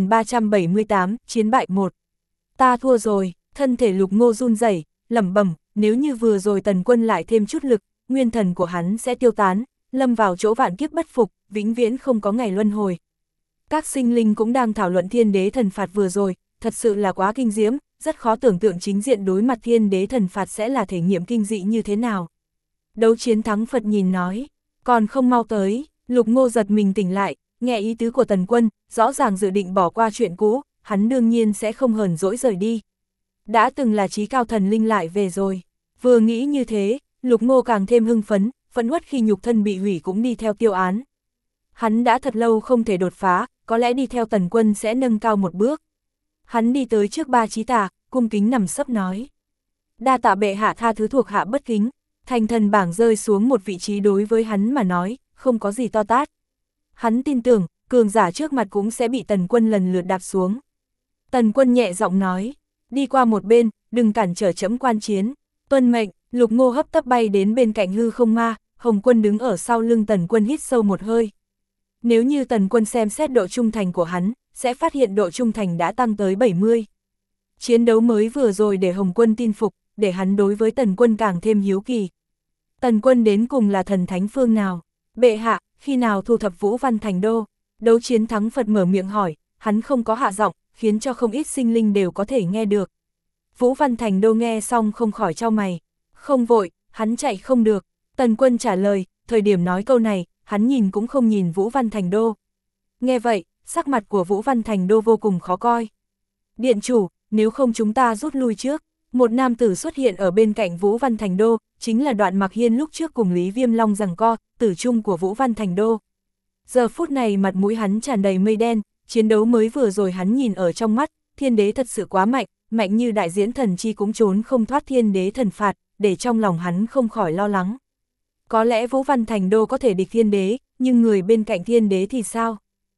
2378, chiến bại 1. Ta thua rồi, thân thể Lục Ngô run rẩy, lẩm bẩm, nếu như vừa rồi Tần Quân lại thêm chút lực, nguyên thần của hắn sẽ tiêu tán, lâm vào chỗ vạn kiếp bất phục, vĩnh viễn không có ngày luân hồi. Các sinh linh cũng đang thảo luận thiên đế thần phạt vừa rồi, thật sự là quá kinh diễm, rất khó tưởng tượng chính diện đối mặt thiên đế thần phạt sẽ là thể nghiệm kinh dị như thế nào. Đấu chiến thắng Phật nhìn nói, còn không mau tới. Lục Ngô giật mình tỉnh lại, nghe ý tứ của Tần Quân, rõ ràng dự định bỏ qua chuyện cũ, hắn đương nhiên sẽ không hờn dỗi rời đi. Đã từng là trí cao thần linh lại về rồi. Vừa nghĩ như thế, Lục Ngô càng thêm hưng phấn, phẫn uất khi nhục thân bị hủy cũng đi theo tiêu án. Hắn đã thật lâu không thể đột phá, có lẽ đi theo Tần Quân sẽ nâng cao một bước. Hắn đi tới trước Ba Chí Tà, cung kính nằm sấp nói. Đa tạ bệ hạ tha thứ thuộc hạ bất kính. Thành thần bảng rơi xuống một vị trí đối với hắn mà nói, không có gì to tát. Hắn tin tưởng, cường giả trước mặt cũng sẽ bị Tần Quân lần lượt đạp xuống. Tần Quân nhẹ giọng nói, đi qua một bên, đừng cản trở chấm quan chiến. Tuân mệnh. Lục Ngô hấp tấp bay đến bên cạnh hư không ma, Hồng Quân đứng ở sau lưng Tần Quân hít sâu một hơi. Nếu như Tần Quân xem xét độ trung thành của hắn, sẽ phát hiện độ trung thành đã tăng tới 70. Chiến đấu mới vừa rồi để Hồng Quân tin phục, để hắn đối với Tần Quân càng thêm hiếu kỳ. Tần Quân đến cùng là thần thánh phương nào? Bệ hạ, khi nào thu thập Vũ Văn Thành Đô? Đấu chiến thắng Phật mở miệng hỏi, hắn không có hạ giọng, khiến cho không ít sinh linh đều có thể nghe được. Vũ Văn Thành Đô nghe xong không khỏi chau mày. Không vội, hắn chạy không được. Tần Quân trả lời, thời điểm nói câu này, hắn nhìn cũng không nhìn Vũ Văn Thành Đô. Nghe vậy, sắc mặt của Vũ Văn Thành Đô vô cùng khó coi. Điện chủ, nếu không chúng ta rút lui trước. Một nam tử xuất hiện ở bên cạnh Vũ Văn Thành Đô, chính là Đoạn Mặc Hiên lúc trước cùng Lý Viêm Long giằng co, tử chung của Vũ Văn Thành Đô. Giờ phút này mặt mũi hắn tràn đầy mây đen, chiến đấu mới vừa rồi hắn nhìn ở trong mắt, thiên đế thật sự quá mạnh, mạnh như đại diễn thần chi cũng trốn không thoát thiên đế thần phạt, để trong lòng hắn không khỏi lo lắng. Có lẽ Vũ Văn Thành Đô có thể địch thiên đế, nhưng người bên cạnh thiên đế thì sao?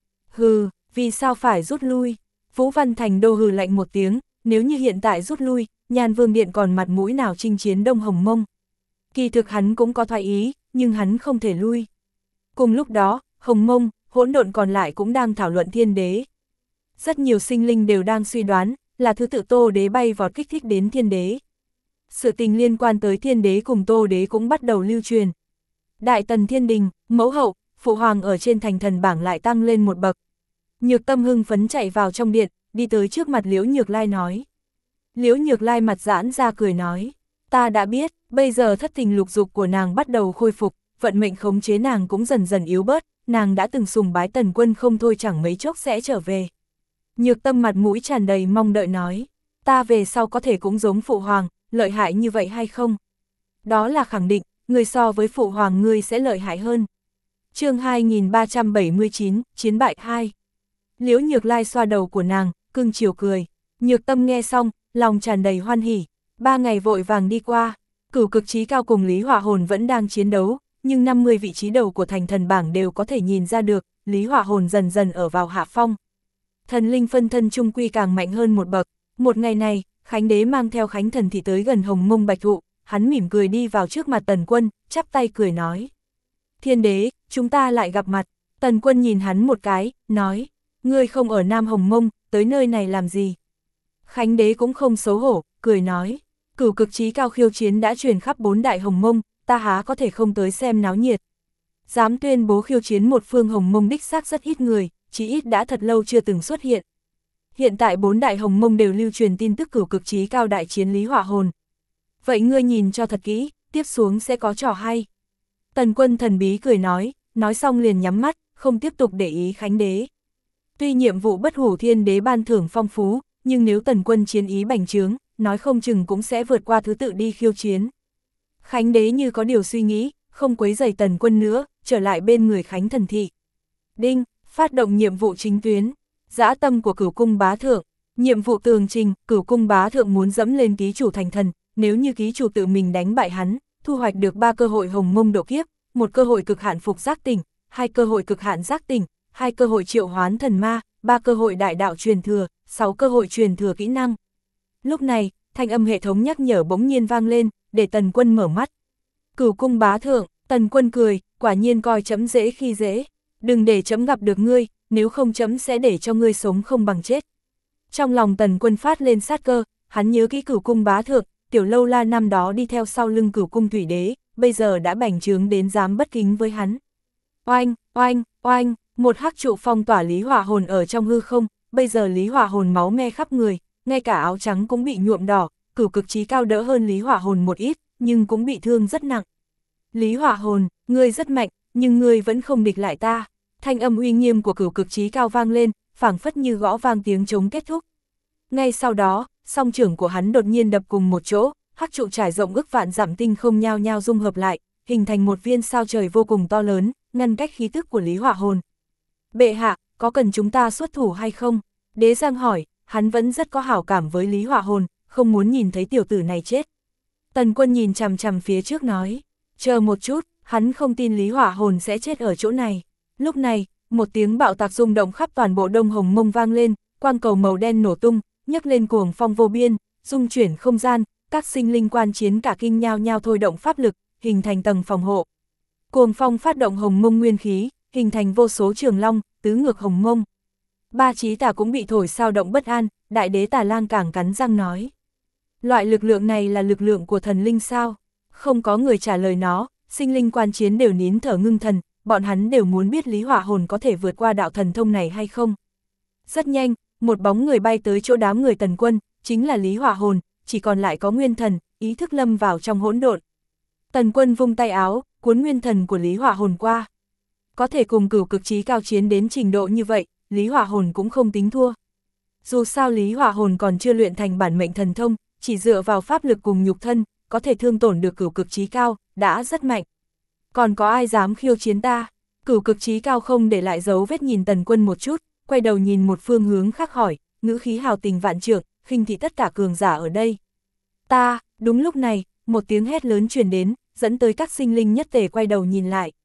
Hừ, vì sao phải rút lui? Vũ Văn Thành Đô hừ lạnh một tiếng, nếu như hiện tại rút lui, Nhan Vương Điện còn mặt mũi nào chinh chiến Đông Hồng Mông. Kỳ thực hắn cũng có thoái ý, nhưng hắn không thể lui. Cùng lúc đó, Hồng Mông, hỗn độn còn lại cũng đang thảo luận thiên đế. Rất nhiều sinh linh đều đang suy đoán, là thứ tự Tô Đế bay vọt kích thích đến thiên đế. Sự tình liên quan tới thiên đế cùng Tô Đế cũng bắt đầu lưu truyền. Đại Tần Thiên Đình, mẫu hậu, phụ hoàng ở trên thành thần bảng lại tăng lên một bậc. Nhược Tâm hưng phấn chạy vào trong điện, đi tới trước mặt Liễu Nhược Lai nói. Liễu Nhược Lai mặt giãn ra cười nói, ta đã biết, bây giờ thất tình lục dục của nàng bắt đầu khôi phục, vận mệnh khống chế nàng cũng dần dần yếu bớt, nàng đã từng sùng bái Tần Quân không thôi chẳng mấy chốc sẽ trở về. Nhược Tâm mặt mũi tràn đầy mong đợi nói, ta về sau có thể cũng giống phụ hoàng, lợi hại như vậy hay không? Đó là khẳng định, người so với phụ hoàng ngươi sẽ lợi hại hơn. Chương 2379, chiến bại 2. Liễu Nhược Lai xoa đầu của nàng, cưng chiều cười. Nhược Tâm nghe xong, lòng tràn đầy hoan hỉ. 3 ngày vội vàng đi qua, Cửu Cực Chí Cao cùng Lý Hỏa Hồn vẫn đang chiến đấu, nhưng 50 vị trí đầu của thành thần bảng đều có thể nhìn ra được, Lý Hỏa Hồn dần dần ở vào hạ phong. Thần linh phân thân trung quy càng mạnh hơn một bậc. Một ngày này, Khánh Đế mang theo Khánh Thần thì tới gần Hồng Mông Bạch Thụ, hắn mỉm cười đi vào trước mặt Tần Quân, chắp tay cười nói. Thiên đế, chúng ta lại gặp mặt. Tần Quân nhìn hắn một cái, nói, ngươi không ở Nam Hồng Mông, tới nơi này làm gì? Khánh Đế cũng không xấu hổ, cười nói, Cửu Cực Chí Cao khiêu chiến đã truyền khắp 4 đại Hồng Mông, ta há có thể không tới xem náo nhiệt. Dám tuyên bố khiêu chiến một phương Hồng Mông đích xác rất ít người, chỉ ít đã thật lâu chưa từng xuất hiện. Hiện tại 4 đại Hồng Mông đều lưu truyền tin tức Cửu Cực Chí Cao đại chiến Lý Hỏa Hồn. Vậy ngươi nhìn cho thật kỹ, tiếp xuống sẽ có trò hay. Tần Quân thần bí cười nói xong liền nhắm mắt, không tiếp tục để ý Khánh Đế. Tuy nhiệm vụ bất hủ thiên đế ban thưởng phong phú, nhưng nếu Tần Quân chiến ý bành trướng, nói không chừng cũng sẽ vượt qua thứ tự đi khiêu chiến. Khánh Đế như có điều suy nghĩ, không quấy rầy Tần Quân nữa, trở lại bên người Khánh Thần Thị. Đinh, phát động nhiệm vụ chính tuyến. Dã tâm của Cửu Cung Bá Thượng. Nhiệm vụ tường trình, Cửu Cung Bá Thượng muốn dẫm lên ký chủ thành thần, nếu như ký chủ tự mình đánh bại hắn, thu hoạch được 3 cơ hội Hồng Mông độ kiếp, 1 cơ hội cực hạn phục giác tỉnh, 2 cơ hội cực hạn giác tỉnh, 2 cơ hội triệu hoán thần ma, 3 cơ hội đại đạo truyền thừa, 6 cơ hội truyền thừa kỹ năng. Lúc này, thanh âm hệ thống nhắc nhở bỗng nhiên vang lên, để Tần Quân mở mắt. Cửu Cung Bá Thượng, Tần Quân cười, quả nhiên coi trẫm dễ khi dễ, đừng để trẫm gặp được ngươi, nếu không trẫm sẽ để cho ngươi sống không bằng chết. Trong lòng Tần Quân phát lên sát cơ, hắn nhớ kỹ Cửu cung bá thượng, Tiểu Lâu La năm đó đi theo sau lưng Cửu cung thủy đế, bây giờ đã bành trướng đến dám bất kính với hắn. Oanh, oanh, oanh, một hắc trụ phong tỏa Lý Hỏa Hồn ở trong hư không, bây giờ Lý Hỏa Hồn máu me khắp người, ngay cả áo trắng cũng bị nhuộm đỏ, Cửu cực chí cao đỡ hơn Lý Hỏa Hồn một ít, nhưng cũng bị thương rất nặng. Lý Hỏa Hồn, ngươi rất mạnh, nhưng ngươi vẫn không địch lại ta. Thanh âm uy nghiêm của Cửu cực chí cao vang lên, phảng phất như gõ vang tiếng trống kết thúc. Ngay sau đó, song trưởng của hắn đột nhiên đập cùng một chỗ, hắc trụ trải rộng ức vạn dặm tinh không nhao nhao dung hợp lại, hình thành một viên sao trời vô cùng to lớn, ngăn cách khí tức của Lý Hỏa Hồn. Bệ hạ, có cần chúng ta xuất thủ hay không? Đế Giang hỏi, hắn vẫn rất có hảo cảm với Lý Hỏa Hồn, không muốn nhìn thấy tiểu tử này chết. Tần Quân nhìn chằm chằm phía trước nói, chờ một chút, hắn không tin Lý Hỏa Hồn sẽ chết ở chỗ này. Lúc này, một tiếng bạo tạc rung động khắp toàn bộ Đông Hồng Mông vang lên, quang cầu màu đen nổ tung, nhấc lên cuồng phong vô biên, dung chuyển không gian, các sinh linh quan chiến cả kinh nhao nhao thôi động pháp lực, hình thành tầng phòng hộ. Cuồng phong phát động Hồng Mông nguyên khí, hình thành vô số trường long, tứ ngược Hồng Mông. Ba chí tà cũng bị thổi sao động bất an, đại đế Tà Lang càng cắn răng nói. Loại lực lượng này là lực lượng của thần linh sao? Không có người trả lời nó, sinh linh quan chiến đều nín thở ngưng thần, bọn hắn đều muốn biết Lý Hỏa Hồn có thể vượt qua đạo thần thông này hay không. Rất nhanh, một bóng người bay tới chỗ đám người Tần Quân, chính là Lý Hỏa Hồn, chỉ còn lại có nguyên thần, ý thức lâm vào trong hỗn độn. Tần Quân vung tay áo, cuốn nguyên thần của Lý Hỏa Hồn qua. Có thể cùng Cửu cực chí cao chiến đến trình độ như vậy, Lý Hỏa Hồn cũng không tính thua. Dù sao Lý Hỏa Hồn còn chưa luyện thành bản mệnh thần thông, chỉ dựa vào pháp lực cùng nhục thân, có thể thương tổn được Cửu cực chí cao, đã rất mạnh. Còn có ai dám khiêu chiến ta? Cửu cực chí cao không để lại dấu vết nhìn Tần Quân một chút, quay đầu nhìn một phương hướng khác hỏi, ngữ khí hào tình vạn trượng, khinh thị tất cả cường giả ở đây. Ta, đúng lúc này, một tiếng hét lớn truyền đến, dẫn tới các sinh linh nhất tề quay đầu nhìn lại.